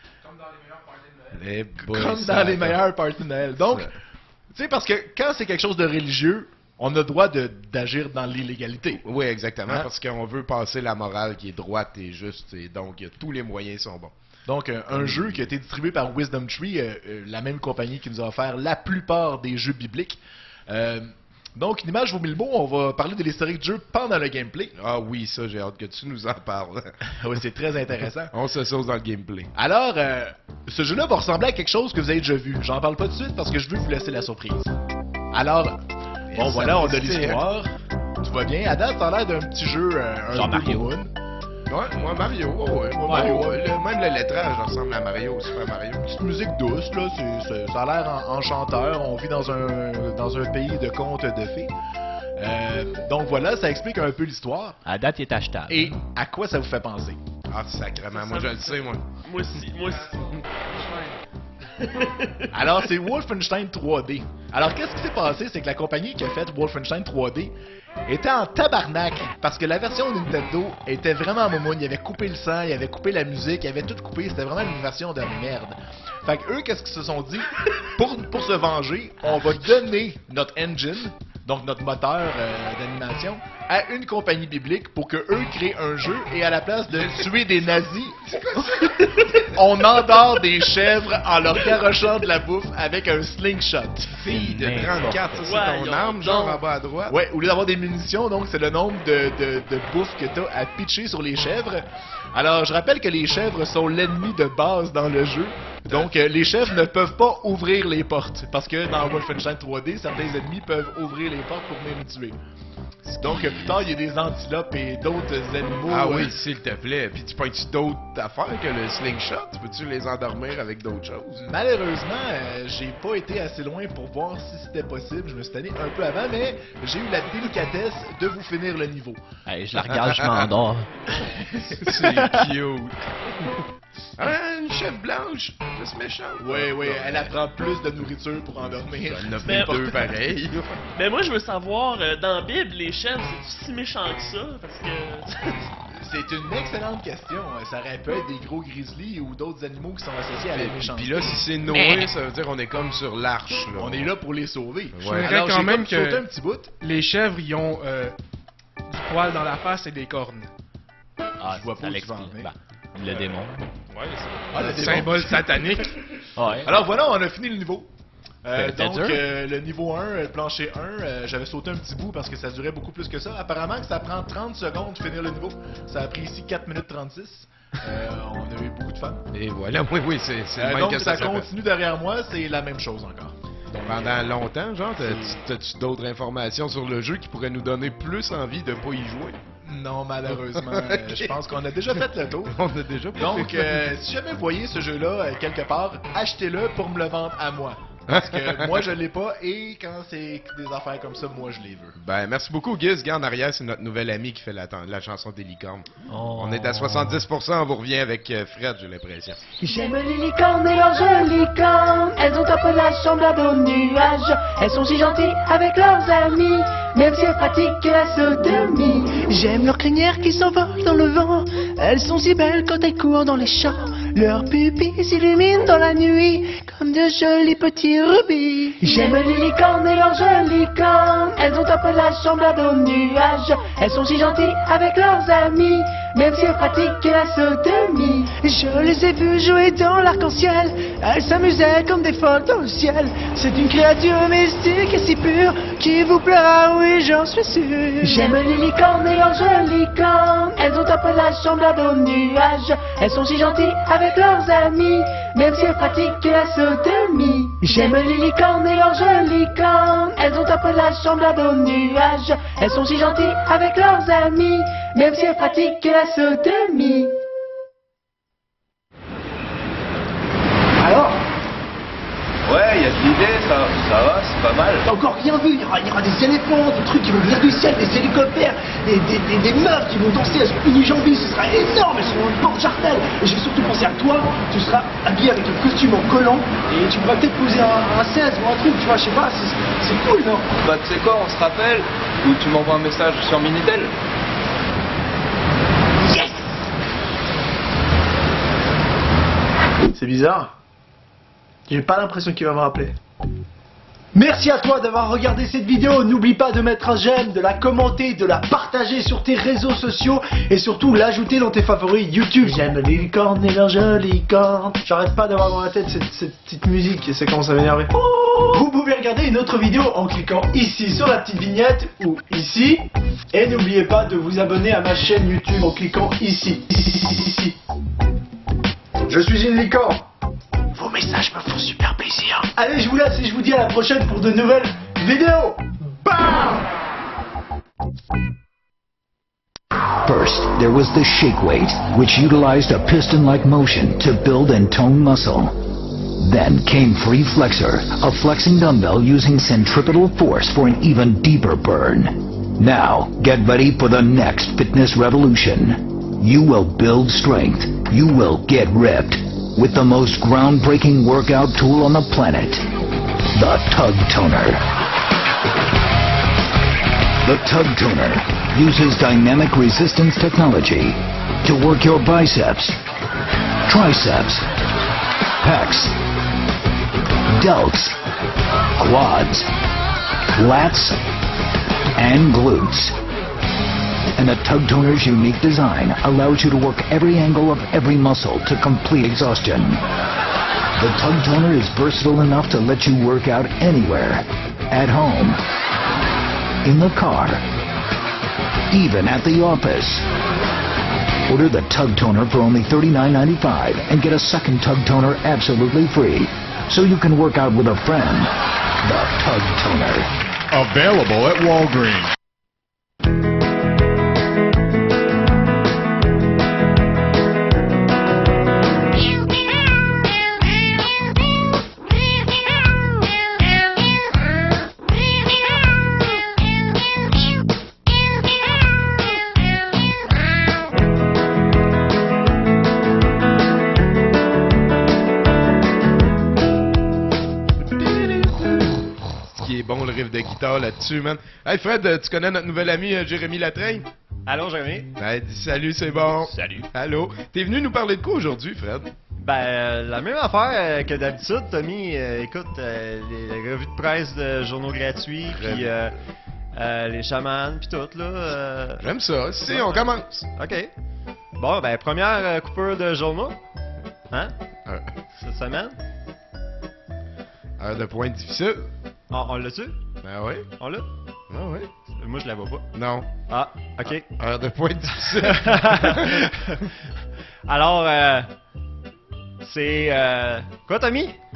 Eh boy, Comme ça dans les va. meilleures parties de Noël. Donc, Ça. tu sais, parce que quand c'est quelque chose de religieux, on a le droit de- d'agir dans l'illégalité. Oui, exactement, Hein? parce qu'on veut passer la morale qui est droite et juste, et donc euh, tous les moyens sont bons. Donc, un, un jeu qui a été distribué par Wisdom Tree, euh, euh, la même compagnie qui nous a offert la plupart des jeux bibliques. Euh, donc, une image vaut mille mots, on va parler de l'historique du jeu pendant le gameplay. Ah oui, ça, j'ai hâte que tu nous en parles. Oui, c'est très intéressant. On se sauce dans le gameplay. Alors, euh, ce jeu-là va ressembler à quelque chose que vous avez déjà vu. J'en parle pas tout de suite parce que je veux vous laisser la surprise. Alors, bon ça voilà, on a me dit, l'histoire. Tout va bien. À date, ça a l'air d'un petit jeu euh, un Genre peu Mario. moon. Ouais, moi Mario, ouais, ouais, moi Ouais, Mario. ouais. Le- même le lettrage ressemble à Mario, Super Mario. Petite musique douce, là, c'est, c'est- ça a l'air en- enchanteur. On vit dans un, dans un pays de contes de fées. Euh, donc voilà, ça explique un peu l'histoire. À date, il est achetable. Et à quoi ça vous fait penser? Ah, sacrément, moi je le sais, moi. Moi aussi, moi aussi. Alors, c'est Wolfenstein trois D. Alors, qu'est-ce qui s'est passé? C'est que la compagnie qui a fait Wolfenstein trois D était en tabarnak parce que la version Nintendo était vraiment momoune. Il avait coupé le sang, il avait coupé la musique, il avait tout coupé. C'était vraiment une version de merde. Fait que eux, qu'est-ce qu'ils se sont dit? Pour, pour se venger, on va donner notre engine, donc notre moteur euh, d'animation, à une compagnie biblique pour que eux créent un jeu et à la place de tuer des nazis, on endort des chèvres en leur garochant de la bouffe avec un slingshot. Fille de trente-quatre, ça c'est Voyons ton arme, genre en bas à droite. Ouais, au lieu d'avoir des munitions, donc c'est le nombre de, de, de bouffe que t'as à pitcher sur les chèvres. Alors, je rappelle que les chèvres sont l'ennemi de base dans le jeu. Donc, euh, les chèvres ne peuvent pas ouvrir les portes. Parce que dans Wolfenstein trois D, certains ennemis peuvent ouvrir les portes pour venir nous tuer. Donc, euh, plus tard, il y a des antilopes et d'autres animaux. Ah euh, oui, s'il te plaît. Puis tu pognes-tu d'autres affaires que le slingshot? Peux-tu les endormir avec d'autres choses? Malheureusement, euh, j'ai pas été assez loin pour voir si c'était possible. Je me suis tanné un peu avant, mais j'ai eu la délicatesse de vous finir le niveau. Hey, je la regarde, je m'endors. C'est cute. Ah, une chef blanche, juste méchante. Oui, oui, elle apprend plus de nourriture pour endormir. Elle en a Mais- fait deux pareils. Mais moi, je veux savoir, euh, dans la Bible, les chèvres, c'est si méchant que ça? Parce que. C'est une excellente question. Ça aurait pu être des gros grizzlies ou d'autres animaux qui sont associés à la méchanceté. Puis là, si c'est Noé, ça veut dire qu'on est comme sur l'arche. là. On est là pour les sauver. Je Ouais. dirais Alors, quand j'ai même comme sauté que un petit bout. les chèvres, ils ont euh, du poil dans la face et des cornes. Ah, Je vois pas ça où tu vas en l'explique. venir. Bah, le démon. Ouais, Ah, le le démon. symbole satanique. Ouais. Alors voilà, on a fini le niveau. Euh, C'était donc, dur. euh, le niveau un, le plancher un, euh, j'avais sauté un petit bout parce que ça durait beaucoup plus que ça. Apparemment que ça prend trente secondes de finir le niveau. Ça a pris ici quatre minutes trente-six. Euh, on a eu beaucoup de fun. Et voilà, oui, oui, c'est c'est le Euh, même donc que ça, ça s'appelle. continue derrière moi, c'est la même chose encore. Donc, Pendant euh, longtemps, genre, t'as- t'as-tu d'autres informations sur le jeu qui pourraient nous donner plus envie de pas y jouer? Non, malheureusement, euh, Ok. je pense qu'on a déjà fait le tour. On a déjà pas Donc, fait. euh, si jamais vous voyez ce jeu-là euh, quelque part, achetez-le pour me le vendre à moi. Parce que moi, je l'ai pas, et quand c'est des affaires comme ça, moi, je les veux. Ben, merci beaucoup, Giz. Gars, en arrière, c'est notre nouvelle amie qui fait la, la chanson des licornes. Oh. On est à soixante-dix pour cent, on vous revient avec euh, Fred, j'ai l'impression. J'aime les licornes et leurs jolies cornes. Elles ont un peu la chambre à beau nuage. Elles sont si gentilles avec leurs amis, même si elles pratiquent la sodomie. J'aime leurs crinières qui s'envolent dans le vent. Elles sont si belles quand elles courent dans les champs. Leurs pupilles s'illuminent dans la nuit comme de jolis petits rubis. J'aime les licornes et leurs jolies cornes. Elles ont un peu la chambre à beau nuage. Elles sont si gentilles avec leurs amis, même si elles pratiquent la sodomie. Je les ai vues jouer dans l'arc-en-ciel. Elles s'amusaient comme des folles dans le ciel. C'est une créature mystique et si pure qui vous plaira, oui j'en suis sûr. J'aime les licornes et leurs jolies cornes. Elles ont un peu la chambre à beau nuage. Elles sont si gentilles avec leurs amis, même si elles pratiquent la sodomie. J'aime les licornes et leurs jolies cornes. Elles ont un peu la chambre à beau nuage. Elles sont si gentilles avec leurs amis, même si elles pratiquent la sodomie. Alors? Ouais, y a de l'idée, ça, ça va, c'est pas mal. T'as encore rien vu, il y, aura, il y aura des éléphants, des trucs qui vont venir du ciel, des hélicoptères, des, des, des, des meufs qui vont danser, elles sont unijambées, ce sera énorme, elles seront une porte-jartel. Et j'ai surtout pensé à toi, tu seras habillé avec un costume en collant, et tu pourras peut-être poser un, un seize ou un truc, tu vois, je sais pas, c'est, c'est cool, non? Bah tu sais quoi, on se rappelle, ou tu m'envoies un message sur Minitel. Yes! C'est bizarre. J'ai pas l'impression qu'il va me rappeler. Merci à toi d'avoir regardé cette vidéo. N'oublie pas de mettre un j'aime, de la commenter, de la partager sur tes réseaux sociaux et surtout l'ajouter dans tes favoris YouTube. J'aime les licornes et leurs jolies cornes. J'arrête pas d'avoir dans la tête cette, cette petite musique et ça commence à m'énerver. Vous pouvez regarder une autre vidéo en cliquant ici sur la petite vignette ou ici. Et n'oubliez pas de vous abonner à ma chaîne YouTube en cliquant ici. Ici. Je suis une licorne. Vos messages me font super plaisir. Allez, je vous laisse et je vous dis à la prochaine pour de nouvelles vidéos. Bam! First, there was the shake weight, which utilized a piston-like motion to build and tone muscle. Then came Free Flexor, a flexing dumbbell using centripetal force for an even deeper burn. Now, get ready for the next fitness revolution. You will build strength. You will get ripped. With the most groundbreaking workout tool on the planet, the Tug Toner. The Tug Toner uses dynamic resistance technology to work your biceps, triceps, pecs, delts, quads, lats, and glutes. And the Tug Toner's unique design allows you to work every angle of every muscle to complete exhaustion. The Tug Toner is versatile enough to let you work out anywhere, at home, in the car, even at the office. Order the Tug Toner for only thirty-nine ninety-five and get a second Tug Toner absolutely free, so you can work out with a friend. The Tug Toner. Available at Walgreens. Bon, le riff de guitare là-dessus, man. Hey Fred, tu connais notre nouvel ami euh, Jérémy Latrain? Allô, Jérémy? Ben, dis salut, c'est bon. Salut. Allô. T'es venu nous parler de quoi aujourd'hui, Fred? Ben, euh, la même affaire euh, que d'habitude, Tommy. Euh, écoute, euh, les, les revues de presse de journaux gratuits, puis euh, euh, les chamans, puis tout, là. Euh... J'aime ça. Si, on commence. OK. Bon, ben, première euh, coupure de journaux. Hein? Euh. Cette semaine. Heure de pointe difficile. Ah, on l'a-tu? Ben oui. On l'a? Ah oui. Moi, je la vois pas. Non. Ah, OK. Ah, heure de pointe difficile. Alors, euh, c'est... Euh... Quoi, Tommy?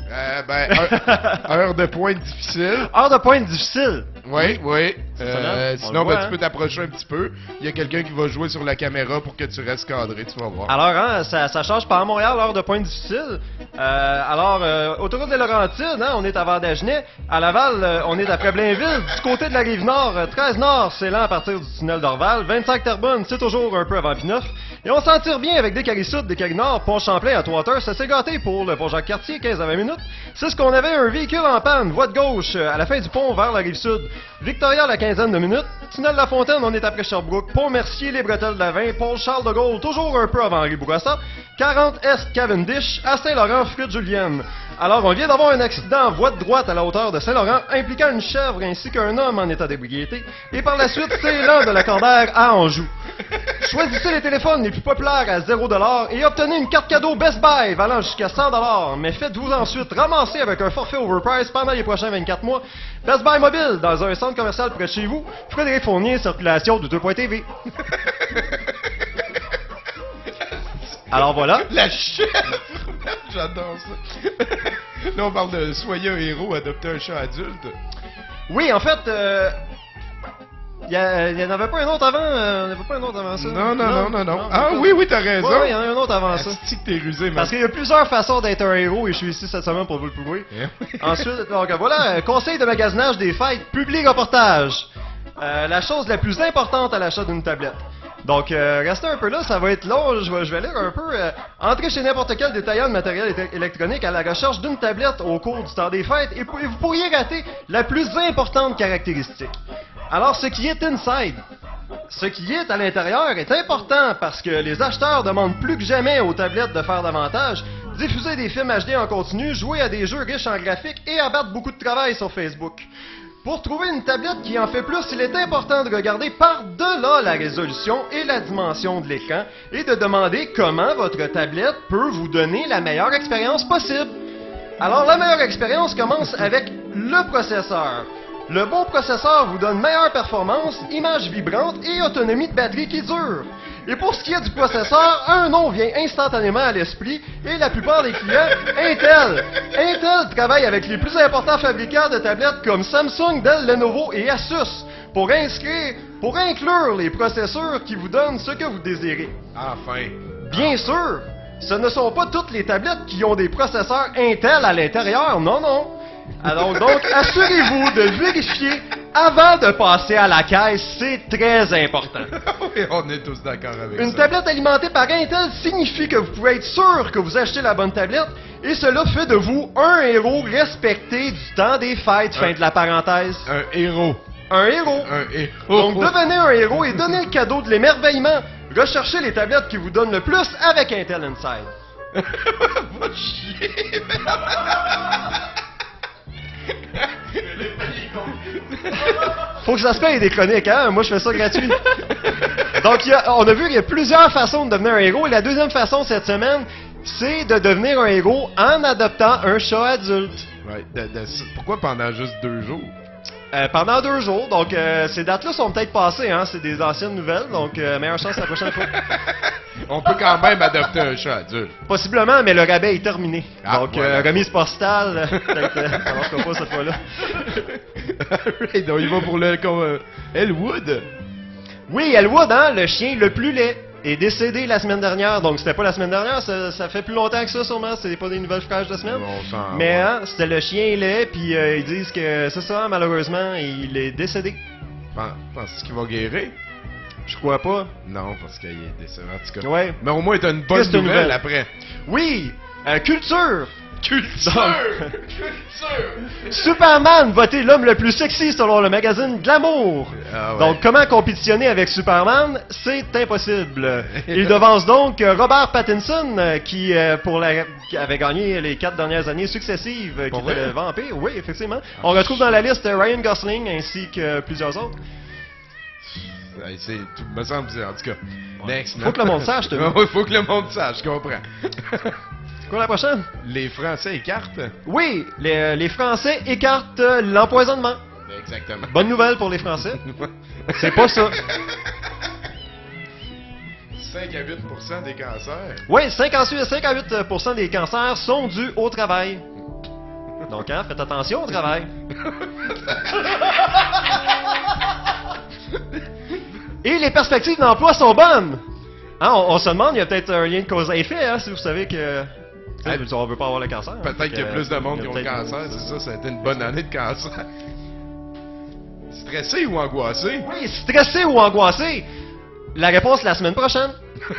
Euh, ben, heure, heure de pointe difficile. Heure de pointe difficile? Oui, oui. Euh, On sinon, le voit, ben, tu hein. peux t'approcher un petit peu. Il y a quelqu'un qui va jouer sur la caméra pour que tu restes cadré, tu vas voir. Alors, hein, ça, ça change pas à Montréal, l'heure de pointe difficile. Euh, alors, euh, autoroute des Laurentides, hein, on est avant Dagenais. À Laval, euh, on est après Blainville. Du côté de la Rive-Nord, euh, treize Nord, c'est lent à partir du tunnel d'Orval. vingt-cinq Terrebonne, c'est toujours un peu avant Pineuf. Et on s'en tire bien avec des Décarie Sud, Décarie Nord, Pont-Champlain à Trois-Heures. Ça s'est gâté pour le Pont-Jacques-Cartier, quinze à vingt minutes. C'est ce qu'on avait un véhicule en panne, voie de gauche, euh, à la fin du pont vers la Rive-Sud. Victoria, la quinzaine de minutes. Tunnel La Fontaine, on est après Sherbrooke. Pont-Mercier, les Bretelles de la Vin. Pont-Charles de Gaulle, toujours un peu avant Henri-Bourassa. quarante Est Cavendish, à Saint-Laurent, Fritz-Julienne. Alors, on vient d'avoir un accident en voie de droite à la hauteur de Saint-Laurent, impliquant une chèvre ainsi qu'un homme en état d'ébriété. Et par la suite, c'est l'an de la Cordère à Anjou. Choisissez les téléphones les plus populaires à zéro dollar et obtenez une carte cadeau Best Buy valant jusqu'à cent dollars. Mais faites-vous ensuite ramasser avec un forfait overprice pendant les prochains vingt-quatre mois. Best Buy mobile dans un centre commercial près de chez vous. Frédéric Fournier, circulation de deux point T V. Alors voilà. La chèvre! J'adore ça. Là, on parle de soyez un héros, adopter un chat adulte. Oui, en fait, euh... il n'y en avait pas un autre avant, euh, il n'y avait pas un autre avant ça. Non, non, non, non, non. Ah oui, oui, t'as raison. Oui, oui, il y en a un autre avant ça. Asti que t'es rusé, Parce qu'il y a plusieurs façons d'être un héros et je suis ici cette semaine pour vous le prouver. Ensuite, donc voilà, euh, conseil de magasinage des fêtes, public reportage. Euh, la chose la plus importante à l'achat d'une tablette. Donc, euh, restez un peu là, ça va être long, je vais, je vais lire un peu. Euh, entrez chez n'importe quel détaillant de matériel éte- électronique à la recherche d'une tablette au cours du temps des fêtes et pou- vous pourriez rater la plus importante caractéristique. Alors, ce qui est inside, ce qui est à l'intérieur est important parce que les acheteurs demandent plus que jamais aux tablettes de faire davantage, diffuser des films H D en continu, jouer à des jeux riches en graphiques et abattre beaucoup de travail sur Facebook. Pour trouver une tablette qui en fait plus, il est important de regarder par-delà la résolution et la dimension de l'écran et de demander comment votre tablette peut vous donner la meilleure expérience possible. Alors, la meilleure expérience commence avec le processeur. Le bon processeur vous donne meilleure performance, image vibrante et autonomie de batterie qui dure. Et pour ce qui est du processeur, un nom vient instantanément à l'esprit et la plupart des clients, Intel. Intel travaille avec les plus importants fabricants de tablettes comme Samsung, Dell, Lenovo et Asus pour inscrire, pour inclure les processeurs qui vous donnent ce que vous désirez. Enfin. Bien sûr, ce ne sont pas toutes les tablettes qui ont des processeurs Intel à l'intérieur, non, non. Alors donc, assurez-vous de vérifier avant de passer à la caisse, c'est très important. Oui, on est tous d'accord avec Une ça. tablette alimentée par Intel signifie que vous pouvez être sûr que vous achetez la bonne tablette et cela fait de vous un héros respecté du temps des fêtes, fin de la parenthèse. Un héros. Un héros. Un héros. Donc devenez un héros et donnez le cadeau de l'émerveillement. Recherchez les tablettes qui vous donnent le plus avec Intel Inside. Va chier. Faut que ça se paye des chroniques, hein? Moi, je fais ça gratuit. Donc, il y a- on a vu qu'il y a plusieurs façons de devenir un héros. Et la deuxième façon cette semaine, c'est de devenir un héros en adoptant un chat adulte. Ouais, de- de- pourquoi pendant juste deux jours? Euh, pendant deux jours. Donc, euh, ces dates-là sont peut-être passées, hein? C'est des anciennes nouvelles. Donc, euh, meilleure chance la prochaine fois. On peut quand même adopter un chat adulte. Possiblement, mais le rabais est terminé. Ah, donc, voilà. euh, remise postale, euh, peut-être euh, ça marchera pas cette fois-là. Alright, donc il va pour le... con- euh, Elwood. Oui, Elwood, hein, le chien le plus laid, est décédé la semaine dernière. Donc, c'était pas la semaine dernière, ça, ça fait plus longtemps que ça, sûrement. C'est pas des nouvelles fraîches de semaine. On s'en Mais, va. hein, c'était le chien laid, puis euh, ils disent que c'est ça, malheureusement, il est décédé. Pen- Penses-tu qu'il va guérir? Je crois pas. Non, parce qu'il est décédé, en tout cas. Ouais. Mais au moins, t'as une bonne Qu'est-ce que nouvelle, nouvelle? après. Oui, euh, culture. Culture! Donc- Culture! Superman, voté l'homme le plus sexy selon le magazine Glamour. Ah ouais. Donc, comment compétitionner avec Superman? C'est impossible. Il devance donc euh, Robert Pattinson, euh, qui, euh, pour la, qui avait gagné les quatre dernières années successives, euh, qui Pour était vrai? le vampire. Oui, effectivement. On retrouve dans la liste euh, Ryan Gosling ainsi que plusieurs autres. Ouais, c'est, tout me semble, c'est- en tout cas. Next, Faut que le monde sache, t'as vu? Oui, faut que le monde sache, je comprends. Quoi la prochaine? Les Français écartent. Oui, les, les Français écartent euh, l'empoisonnement. Exactement. Bonne nouvelle pour les Français. C'est pas ça. cinq à huit pour cent des cancers. Oui, cinquante-huit à cinquante-huit pour cent des cancers sont dus au travail. Donc, hein, faites attention au travail. Et les perspectives d'emploi sont bonnes. Hein, on, on se demande, il y a peut-être un lien de cause à effet, hein, si vous savez que... Hey, on veut pas avoir le cancer. Hein, peut-être qu'il y a plus de monde qui ont le cancer, une... c'est ça, ça a été une bonne année de cancer. Stressé ou angoissé? Oui, stressé ou angoissé? La réponse la semaine prochaine.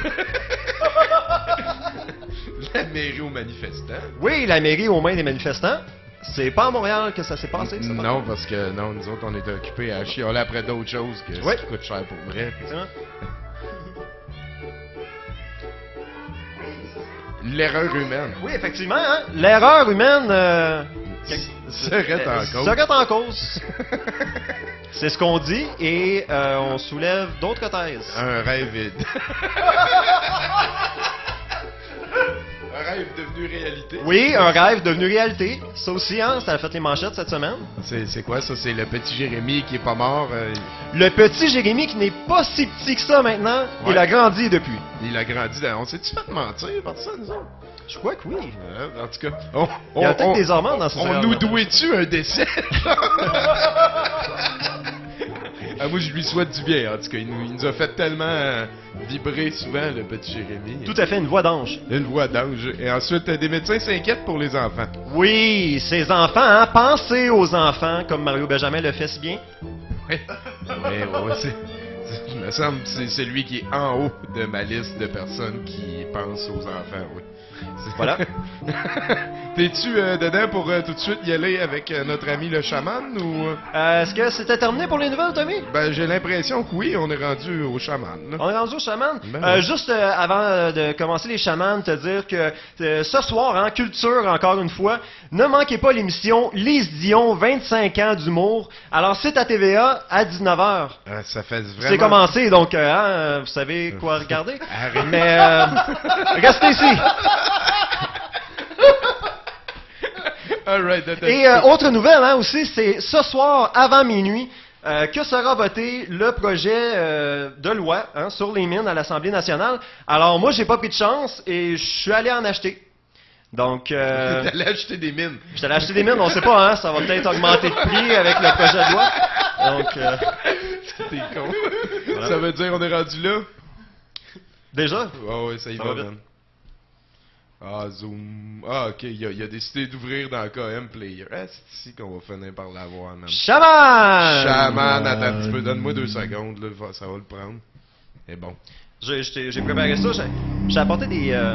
La mairie aux manifestants? Oui, la mairie aux mains des manifestants. C'est pas à Montréal que ça s'est passé, ça? Non, parce que non, nous autres, on était occupés à chialer après d'autres choses que oui. Ce qui coûte cher pour vrai. L'erreur humaine. Oui, effectivement, hein? L'erreur humaine euh, serait en cause. Serait en cause. C'est ce qu'on dit et euh, on soulève d'autres thèses. Un rêve vide. Un rêve devenu réalité. Oui, un rêve devenu réalité. Ça aussi, hein, ça a fait les manchettes cette semaine. C'est quoi ça? C'est le petit Jérémy qui est pas mort? Euh... Le petit Jérémy qui n'est pas si petit que ça maintenant. Ouais. Il a grandi depuis. Il a grandi. On s'est-tu fait mentir par ça, nous autres? Je crois que oui. Euh, en tout cas, on, il y a peut-être on, des hormones dans ce On nous douait-tu un décès? Ah, moi, je lui souhaite du bien, en tout cas. Il nous, il nous a fait tellement euh, vibrer souvent, le petit Jérémy. Tout à fait, une voix d'ange. Une voix d'ange. Et ensuite, des médecins s'inquiètent pour les enfants. Oui, ces enfants, hein. Pensez aux enfants, comme Mario Benjamin le fait si bien. Oui, oui, oui, c'est... Il me semble que c'est celui qui est en haut de ma liste de personnes qui pensent aux enfants, oui. Voilà. T'es-tu euh, dedans pour euh, tout de suite y aller avec euh, notre ami le chaman ou... Euh, Est-ce que c'était terminé pour les nouvelles, Tommy? Ben, j'ai l'impression que oui, on est rendu au chaman. Là. On est rendu au chaman? Ben, euh, oui. Juste euh, avant euh, de commencer les chamans, te dire que euh, ce soir, en culture, encore une fois, ne manquez pas l'émission Lise Dion, vingt-cinq ans d'humour. Alors, c'est à T V A à dix-neuf heures. Euh, ça fait vraiment... C'est commencé, donc euh, hein, vous savez quoi regarder. Arrête. Mais euh, restez ici. Right, Et euh, autre nouvelle hein, aussi, c'est ce soir avant minuit euh, que sera voté le projet euh, de loi hein, sur les mines à l'Assemblée nationale. Alors moi, j'ai pas pris de chance et je suis allé en acheter. Donc, euh, t'es allé acheter des mines. Je suis allé acheter des mines, on sait pas, hein, ça va peut-être augmenter de prix avec le projet de loi. Donc, euh, t'es con. Voilà. Ça veut dire on est rendu là. Déjà? Ah ouais, ça y ça va, va man. Ah, Zoom. Ah, ok, il a, il a décidé d'ouvrir dans K M Player. Ah, c'est ici qu'on va finir par l'avoir, man. Chaman! Chaman, attends un petit peu, donne-moi deux secondes, là, ça va le prendre. Et bon. J'ai préparé ça, j'ai apporté des... Euh...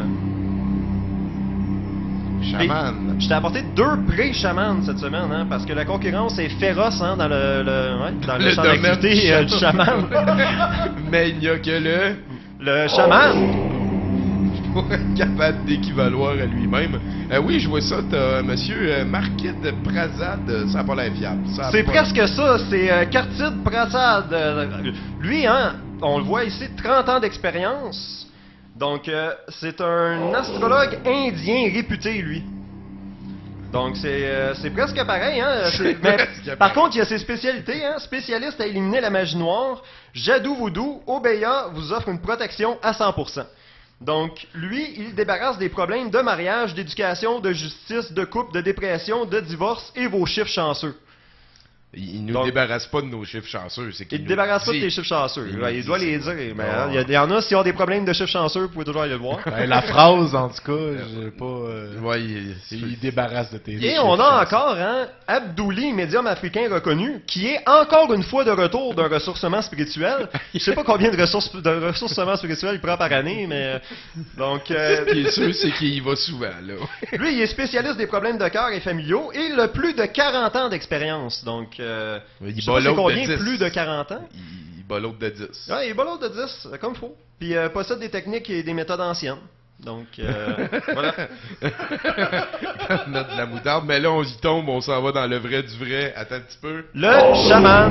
Chaman. Je t'ai apporté deux pré-chamans cette semaine, hein, parce que la concurrence est féroce hein, dans le, le, ouais, dans le, le champ d'activité euh, du chaman. Mais il n'y a que le... Le chaman. Pour être capable d'équivaloir à lui-même. Euh, oui, je vois ça, t'as monsieur euh, Marquis de Prasad, ça n'a pas l'air fiable. C'est presque ça, c'est euh, Kartid Prasad. Euh, lui, hein, on le voit ici, trente ans d'expérience. Donc, euh, c'est un astrologue indien réputé, lui. Donc, c'est euh, presque pareil. Hein? Mais, par contre, il y a ses spécialités. Hein? Spécialiste à éliminer la magie noire. Jadou Voodoo, Obeya vous offre une protection à cent pour cent. Donc, lui, il débarrasse des problèmes de mariage, d'éducation, de justice, de couple, de dépression, de divorce et vos chiffres chanceux. Il ne nous Donc, débarrasse pas de nos chiffres chanceux. Il ne débarrasse pas de tes chiffres chanceux. Il, il doit les dire. Mais hein, il, y a, il y en a, s'ils ont des problèmes de chiffres chanceux, vous pouvez toujours aller le voir. Ben, la phrase, en tout cas, j'ai pas. Euh, ouais, il, il débarrasse de tes Et chiffres on a chanceux. encore hein, Abdouli, médium africain reconnu, qui est encore une fois de retour d'un ressourcement spirituel. Je sais pas combien de, ressources, de ressourcements spirituels il prend par année, mais. Donc. Euh, Ce qui est sûr, c'est qu'il y va souvent, là. Lui, il est spécialiste des problèmes de cœur et familiaux et il a plus de quarante ans d'expérience. Donc. Euh, il Je sais pas c'est combien, de plus de quarante ans? Il, il bat l'autre de dix. Ouais, il bat l'autre de dix, comme il faut. Puis euh, possède des techniques et des méthodes anciennes. Donc, euh, voilà. On a de la moutarde, mais là, on y tombe, on s'en va dans le vrai du vrai. Attends un petit peu. Le chaman.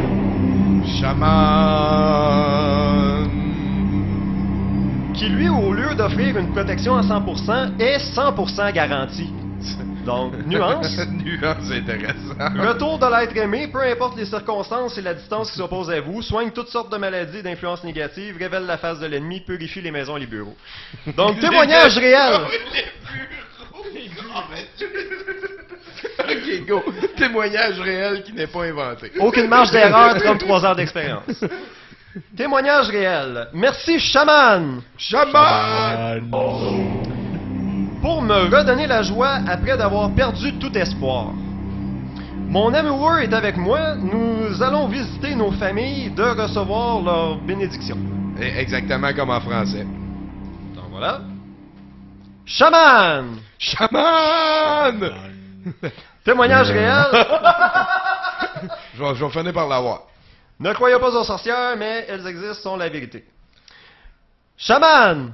Chaman. Qui, lui, au lieu d'offrir une protection à cent pour cent, est cent pour cent garantie. Donc, nuance. Nuance intéressante. Retour de l'être aimé, peu importe les circonstances et la distance qui s'oppose à vous, soigne toutes sortes de maladies et d'influences négatives, révèle la face de l'ennemi, purifie les maisons et les bureaux. Donc, témoignage réel. Les bureaux. Ok, OK, go. Témoignage réel qui n'est pas inventé. Aucune marge d'erreur, trente-trois heures d'expérience. Témoignage réel. Merci, chaman. Chaman! Pour me redonner la joie après d'avoir perdu tout espoir. Mon amoureux est avec moi. Nous allons visiter nos familles de recevoir leur bénédiction. Exactement comme en français. Donc voilà. Chaman! Chaman! Témoignage réel. je, vais, je vais finir par l'avoir. Ne croyez pas aux sorcières, mais elles existent, sont la vérité. Chaman!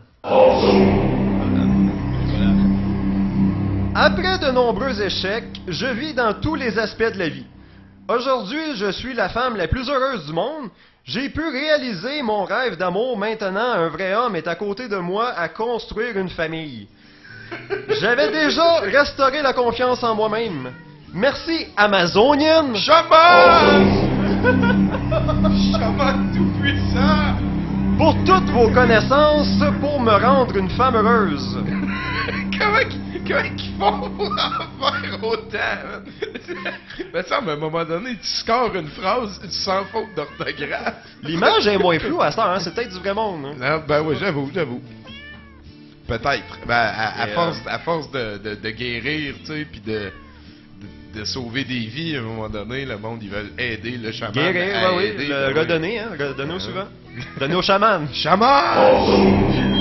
Après de nombreux échecs, je vis dans tous les aspects de la vie. Aujourd'hui, je suis la femme la plus heureuse du monde. J'ai pu réaliser mon rêve d'amour. Maintenant, un vrai homme est à côté de moi à construire une famille. J'avais déjà restauré la confiance en moi-même. Merci, Amazonienne. Chaman! Chaman tout-puissant! Pour toutes vos connaissances, pour me rendre une femme heureuse. Comment ils font pour en faire autant? Mais ça, à un moment donné, tu scores une phrase sans faute d'orthographe. L'image est moins floue à ça, hein? C'est peut-être du vrai monde. Hein? Non, ben oui, j'avoue, j'avoue. Peut-être. Ben, à, à Et force, euh... à force de, de, de guérir, tu sais, puis de, de, de sauver des vies, à un moment donné, le monde, ils veulent aider le chaman. Guérir, à ben oui, aider, le ben oui. redonner, hein? Redonner au suivant. Donner au chaman. Chaman!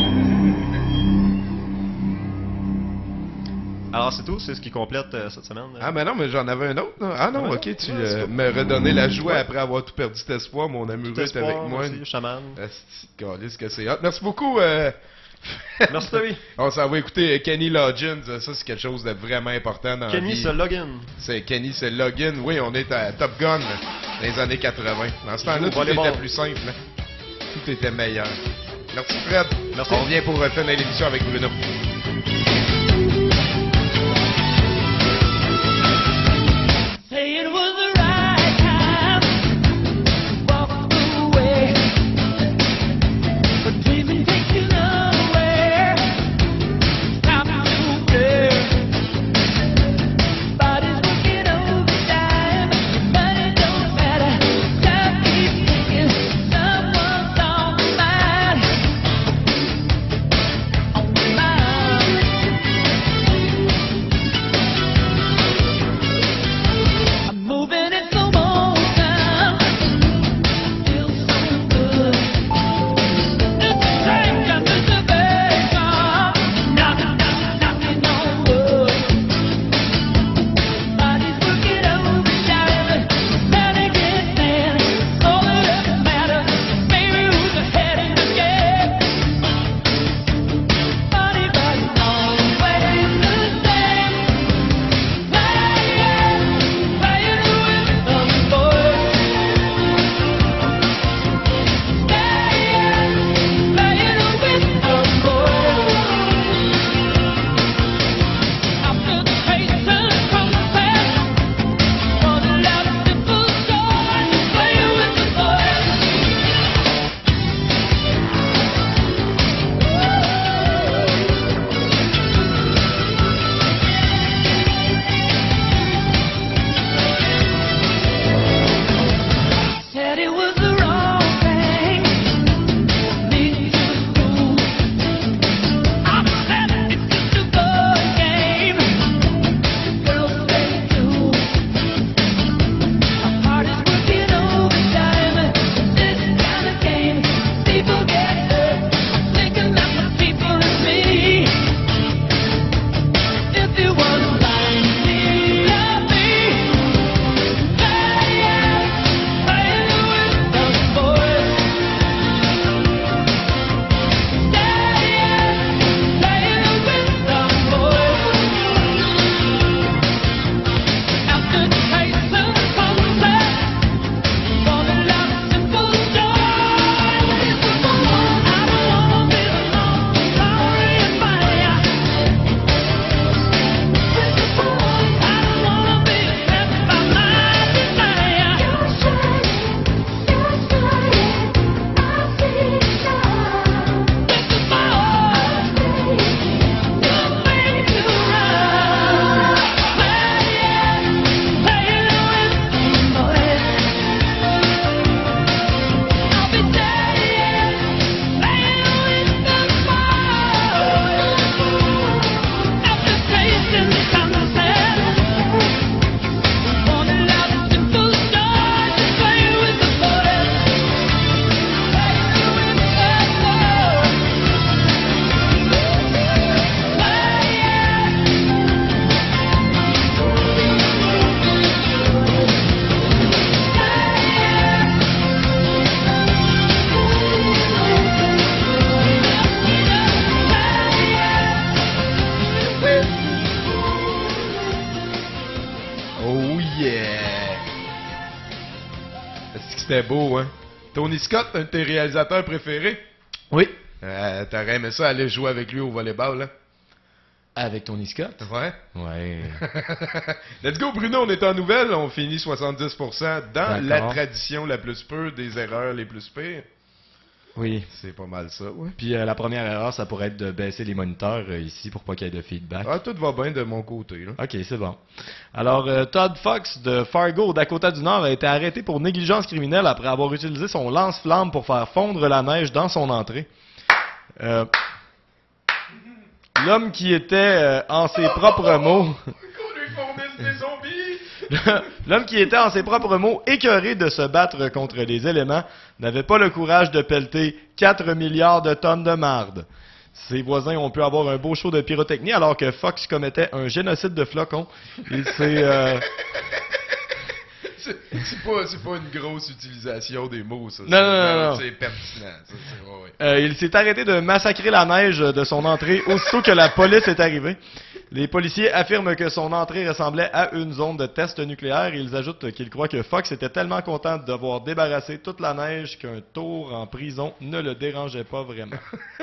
Alors c'est tout, c'est ce qui complète euh, cette semaine. Ah ben non, mais j'en avais un autre. Là. Ah non, ok, tu euh, me redonnais la joie ouais. après avoir tout perdu cet espoir. Mon amoureux est avec moi. Aussi, chaman. Asti, que c'est hot. Merci beaucoup. Euh... Merci Toby. On s'en va écouter Kenny Loggins. Ça, c'est quelque chose de vraiment important dans Kenny la vie. se login. C'est Kenny se login. Oui, on est à Top Gun dans les années quatre-vingt. Dans ce temps-là, tout volleyball. était plus simple. Hein. Tout était meilleur. Merci Fred. Merci. On revient pour finir l'émission avec Bruno. Say it was the right time to walk away, but dreaming takes you nowhere. Stop to care. Body's working overtime, money don't matter. Time keeps ticking, someone's on the mind, on the mind. yeah! Est-ce que c'était beau, hein? Tony Scott, un de tes réalisateurs préférés? Oui. Euh, T'aurais aimé ça aller jouer avec lui au volleyball, là? Avec Tony Scott? Ouais. Ouais. Let's go, Bruno, on est en nouvelle. On finit soixante-dix pour cent dans la D'accord. tradition la plus pure des erreurs les plus pires. Oui. C'est pas mal ça, ouais. Puis euh, la première erreur, ça pourrait être de baisser les moniteurs euh, ici pour pas qu'il y ait de feedback. Ah, tout va bien de mon côté, là. Ok, c'est bon. Alors, euh, Todd Fox de Fargo, au Dakota du Nord, a été arrêté pour négligence criminelle après avoir utilisé son lance-flamme pour faire fondre la neige dans son entrée. Euh, L'homme qui était, euh, en ses propres mots... L'homme qui était, en ses propres mots, écœuré de se battre contre les éléments, n'avait pas le courage de pelleter quatre milliards de tonnes de marde. Ses voisins ont pu avoir un beau show de pyrotechnie alors que Fox commettait un génocide de flocons. Il s'est... Euh... C'est c'est pas, c'est pas une grosse utilisation des mots, ça. Non, C'est- non, non, non. C'est pertinent. Ça, c'est- ouais, ouais. Euh, il s'est arrêté de massacrer la neige de son entrée aussitôt que la police est arrivée. Les policiers affirment que son entrée ressemblait à une zone de test nucléaire et ils ajoutent qu'ils croient que Fox était tellement content d'avoir débarrassé toute la neige qu'un tour en prison ne le dérangeait pas vraiment.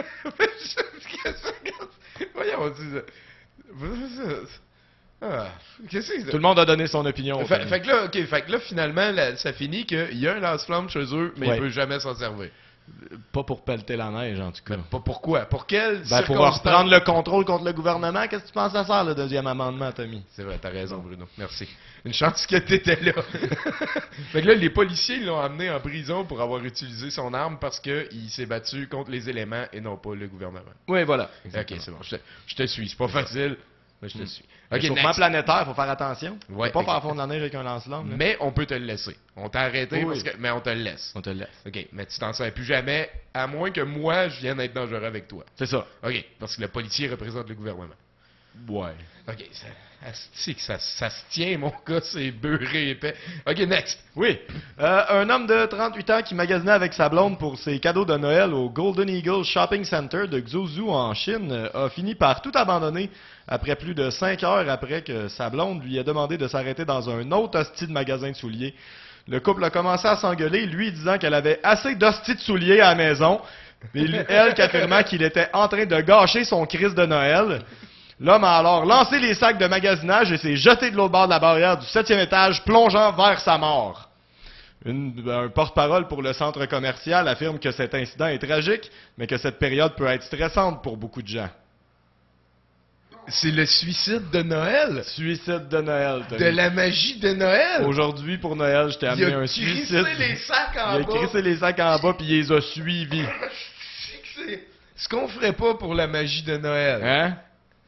Voyons, on dit... Ah, qu'est-ce que c'est? Tout le monde a donné son opinion. Fait, fait que là, ok, fait que là, finalement, là, ça finit qu'il y a un lance-flamme chez eux, mais Ouais. il peut jamais s'en servir. Pas pour pelleter la neige, en tout cas. Pas pourquoi? Pour quelle Ben, pour circonstance? reprendre le contrôle contre le gouvernement. Qu'est-ce que tu penses à ça, le deuxième amendement, Tommy? C'est vrai, t'as raison, Bruno. Merci. Une chance que t'étais là. Fait que là, les policiers l'ont amené en prison pour avoir utilisé son arme parce qu'il s'est battu contre les éléments et non pas le gouvernement. Oui, voilà. Ok, c'est bon. Je te, je te suis. C'est pas facile, mais je te Hmm. suis. Le Ok, chauffement next. planétaire, faut faire attention. Ouais, faut pas ok. faire fondre la neige avec un lance-flamme. là. Mais on peut te le laisser. On t'a arrêté, Oui. parce que, mais on te le laisse. On te le laisse. OK, mais tu t'en sers plus jamais, à moins que moi, je vienne être dangereux avec toi. C'est ça. OK, parce que le policier représente le gouvernement. Ouais. OK, ça, asti que ça, ça se tient, mon gars, c'est beurré épais. OK, next. Oui. Euh, un homme de trente-huit ans qui magasinait avec sa blonde pour ses cadeaux de Noël au Golden Eagle Shopping Center de Guizhou en Chine euh, a fini par tout abandonner après plus de cinq heures après que sa blonde lui a demandé de s'arrêter dans un autre hostie de magasin de souliers. Le couple a commencé à s'engueuler, lui disant qu'elle avait assez d'hosties de souliers à la maison, et lui- elle qui affirmait qu'il était en train de gâcher son Christ de Noël. L'homme a alors lancé les sacs de magasinage et s'est jeté de l'autre bord de la barrière du septième étage, plongeant vers sa mort. Une- un porte-parole pour le centre commercial affirme que cet incident est tragique, mais que cette période peut être stressante pour beaucoup de gens. C'est le suicide de Noël? Suicide de Noël. Tommy. De la magie de Noël? Aujourd'hui, pour Noël, je t'ai Il amené a un crissé suicide. les sacs en Il a bas. crissé les sacs en bas puis il les a suivis. C'est ce qu'on ferait pas pour la magie de Noël. Hein?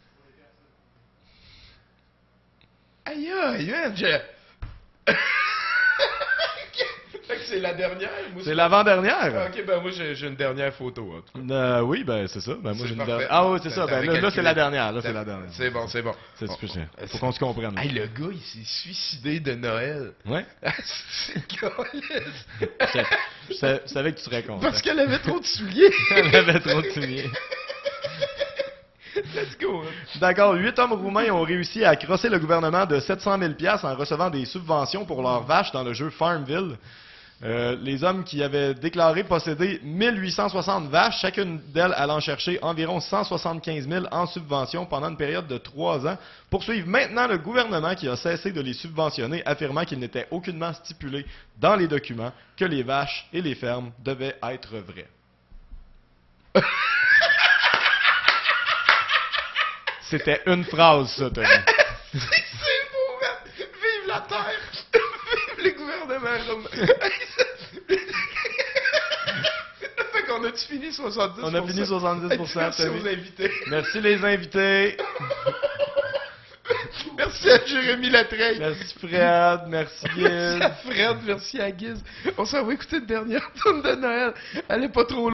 Aïe aïe, man, je... Fait que c'est la dernière? Moi, C'est l'avant-dernière. Ah, ok, ben moi j'ai j'ai une dernière photo. En tout cas. Euh, oui, ben c'est ça. Ben, moi, C'est j'ai une parfait. dernière. Ah oui, c'est ça. T'avais Ben, là, là, calculé. c'est la dernière. Là, c'est la T'avais- dernière. C'est bon, c'est bon. C'est Bon, plus bon. Faut qu'on se comprenne. Hey, le gars, il s'est suicidé de Noël. Ouais. C'est câlisse. Je je sa- je savais que tu serais content. Parce qu'elle avait trop de souliers. Elle avait trop de souliers. Let's go. hein. D'accord, huit hommes roumains ont réussi à crosser le gouvernement de sept cent mille dollars en recevant des subventions pour leurs vaches dans le jeu Farmville. Euh, les hommes qui avaient déclaré posséder mille huit cent soixante vaches, chacune d'elles allant chercher environ cent soixante-quinze mille en subventions pendant une période de trois ans, poursuivent maintenant le gouvernement qui a cessé de les subventionner, affirmant qu'il n'était aucunement stipulé dans les documents que les vaches et les fermes devaient être vraies. C'était une phrase, ça, Tony. C'est beau, man. Vive la terre. Vive le gouvernement romain. Fait qu'on a-tu fini soixante-dix pour cent? On a fini soixante-dix pour cent. Merci Tommy. aux invités. Merci les invités. Merci à Jérémy Latreille. Merci Fred. Merci Merci Guy. à Fred. Merci à Guiz. On s'en va écouter une dernière tourne de Noël. Elle est pas trop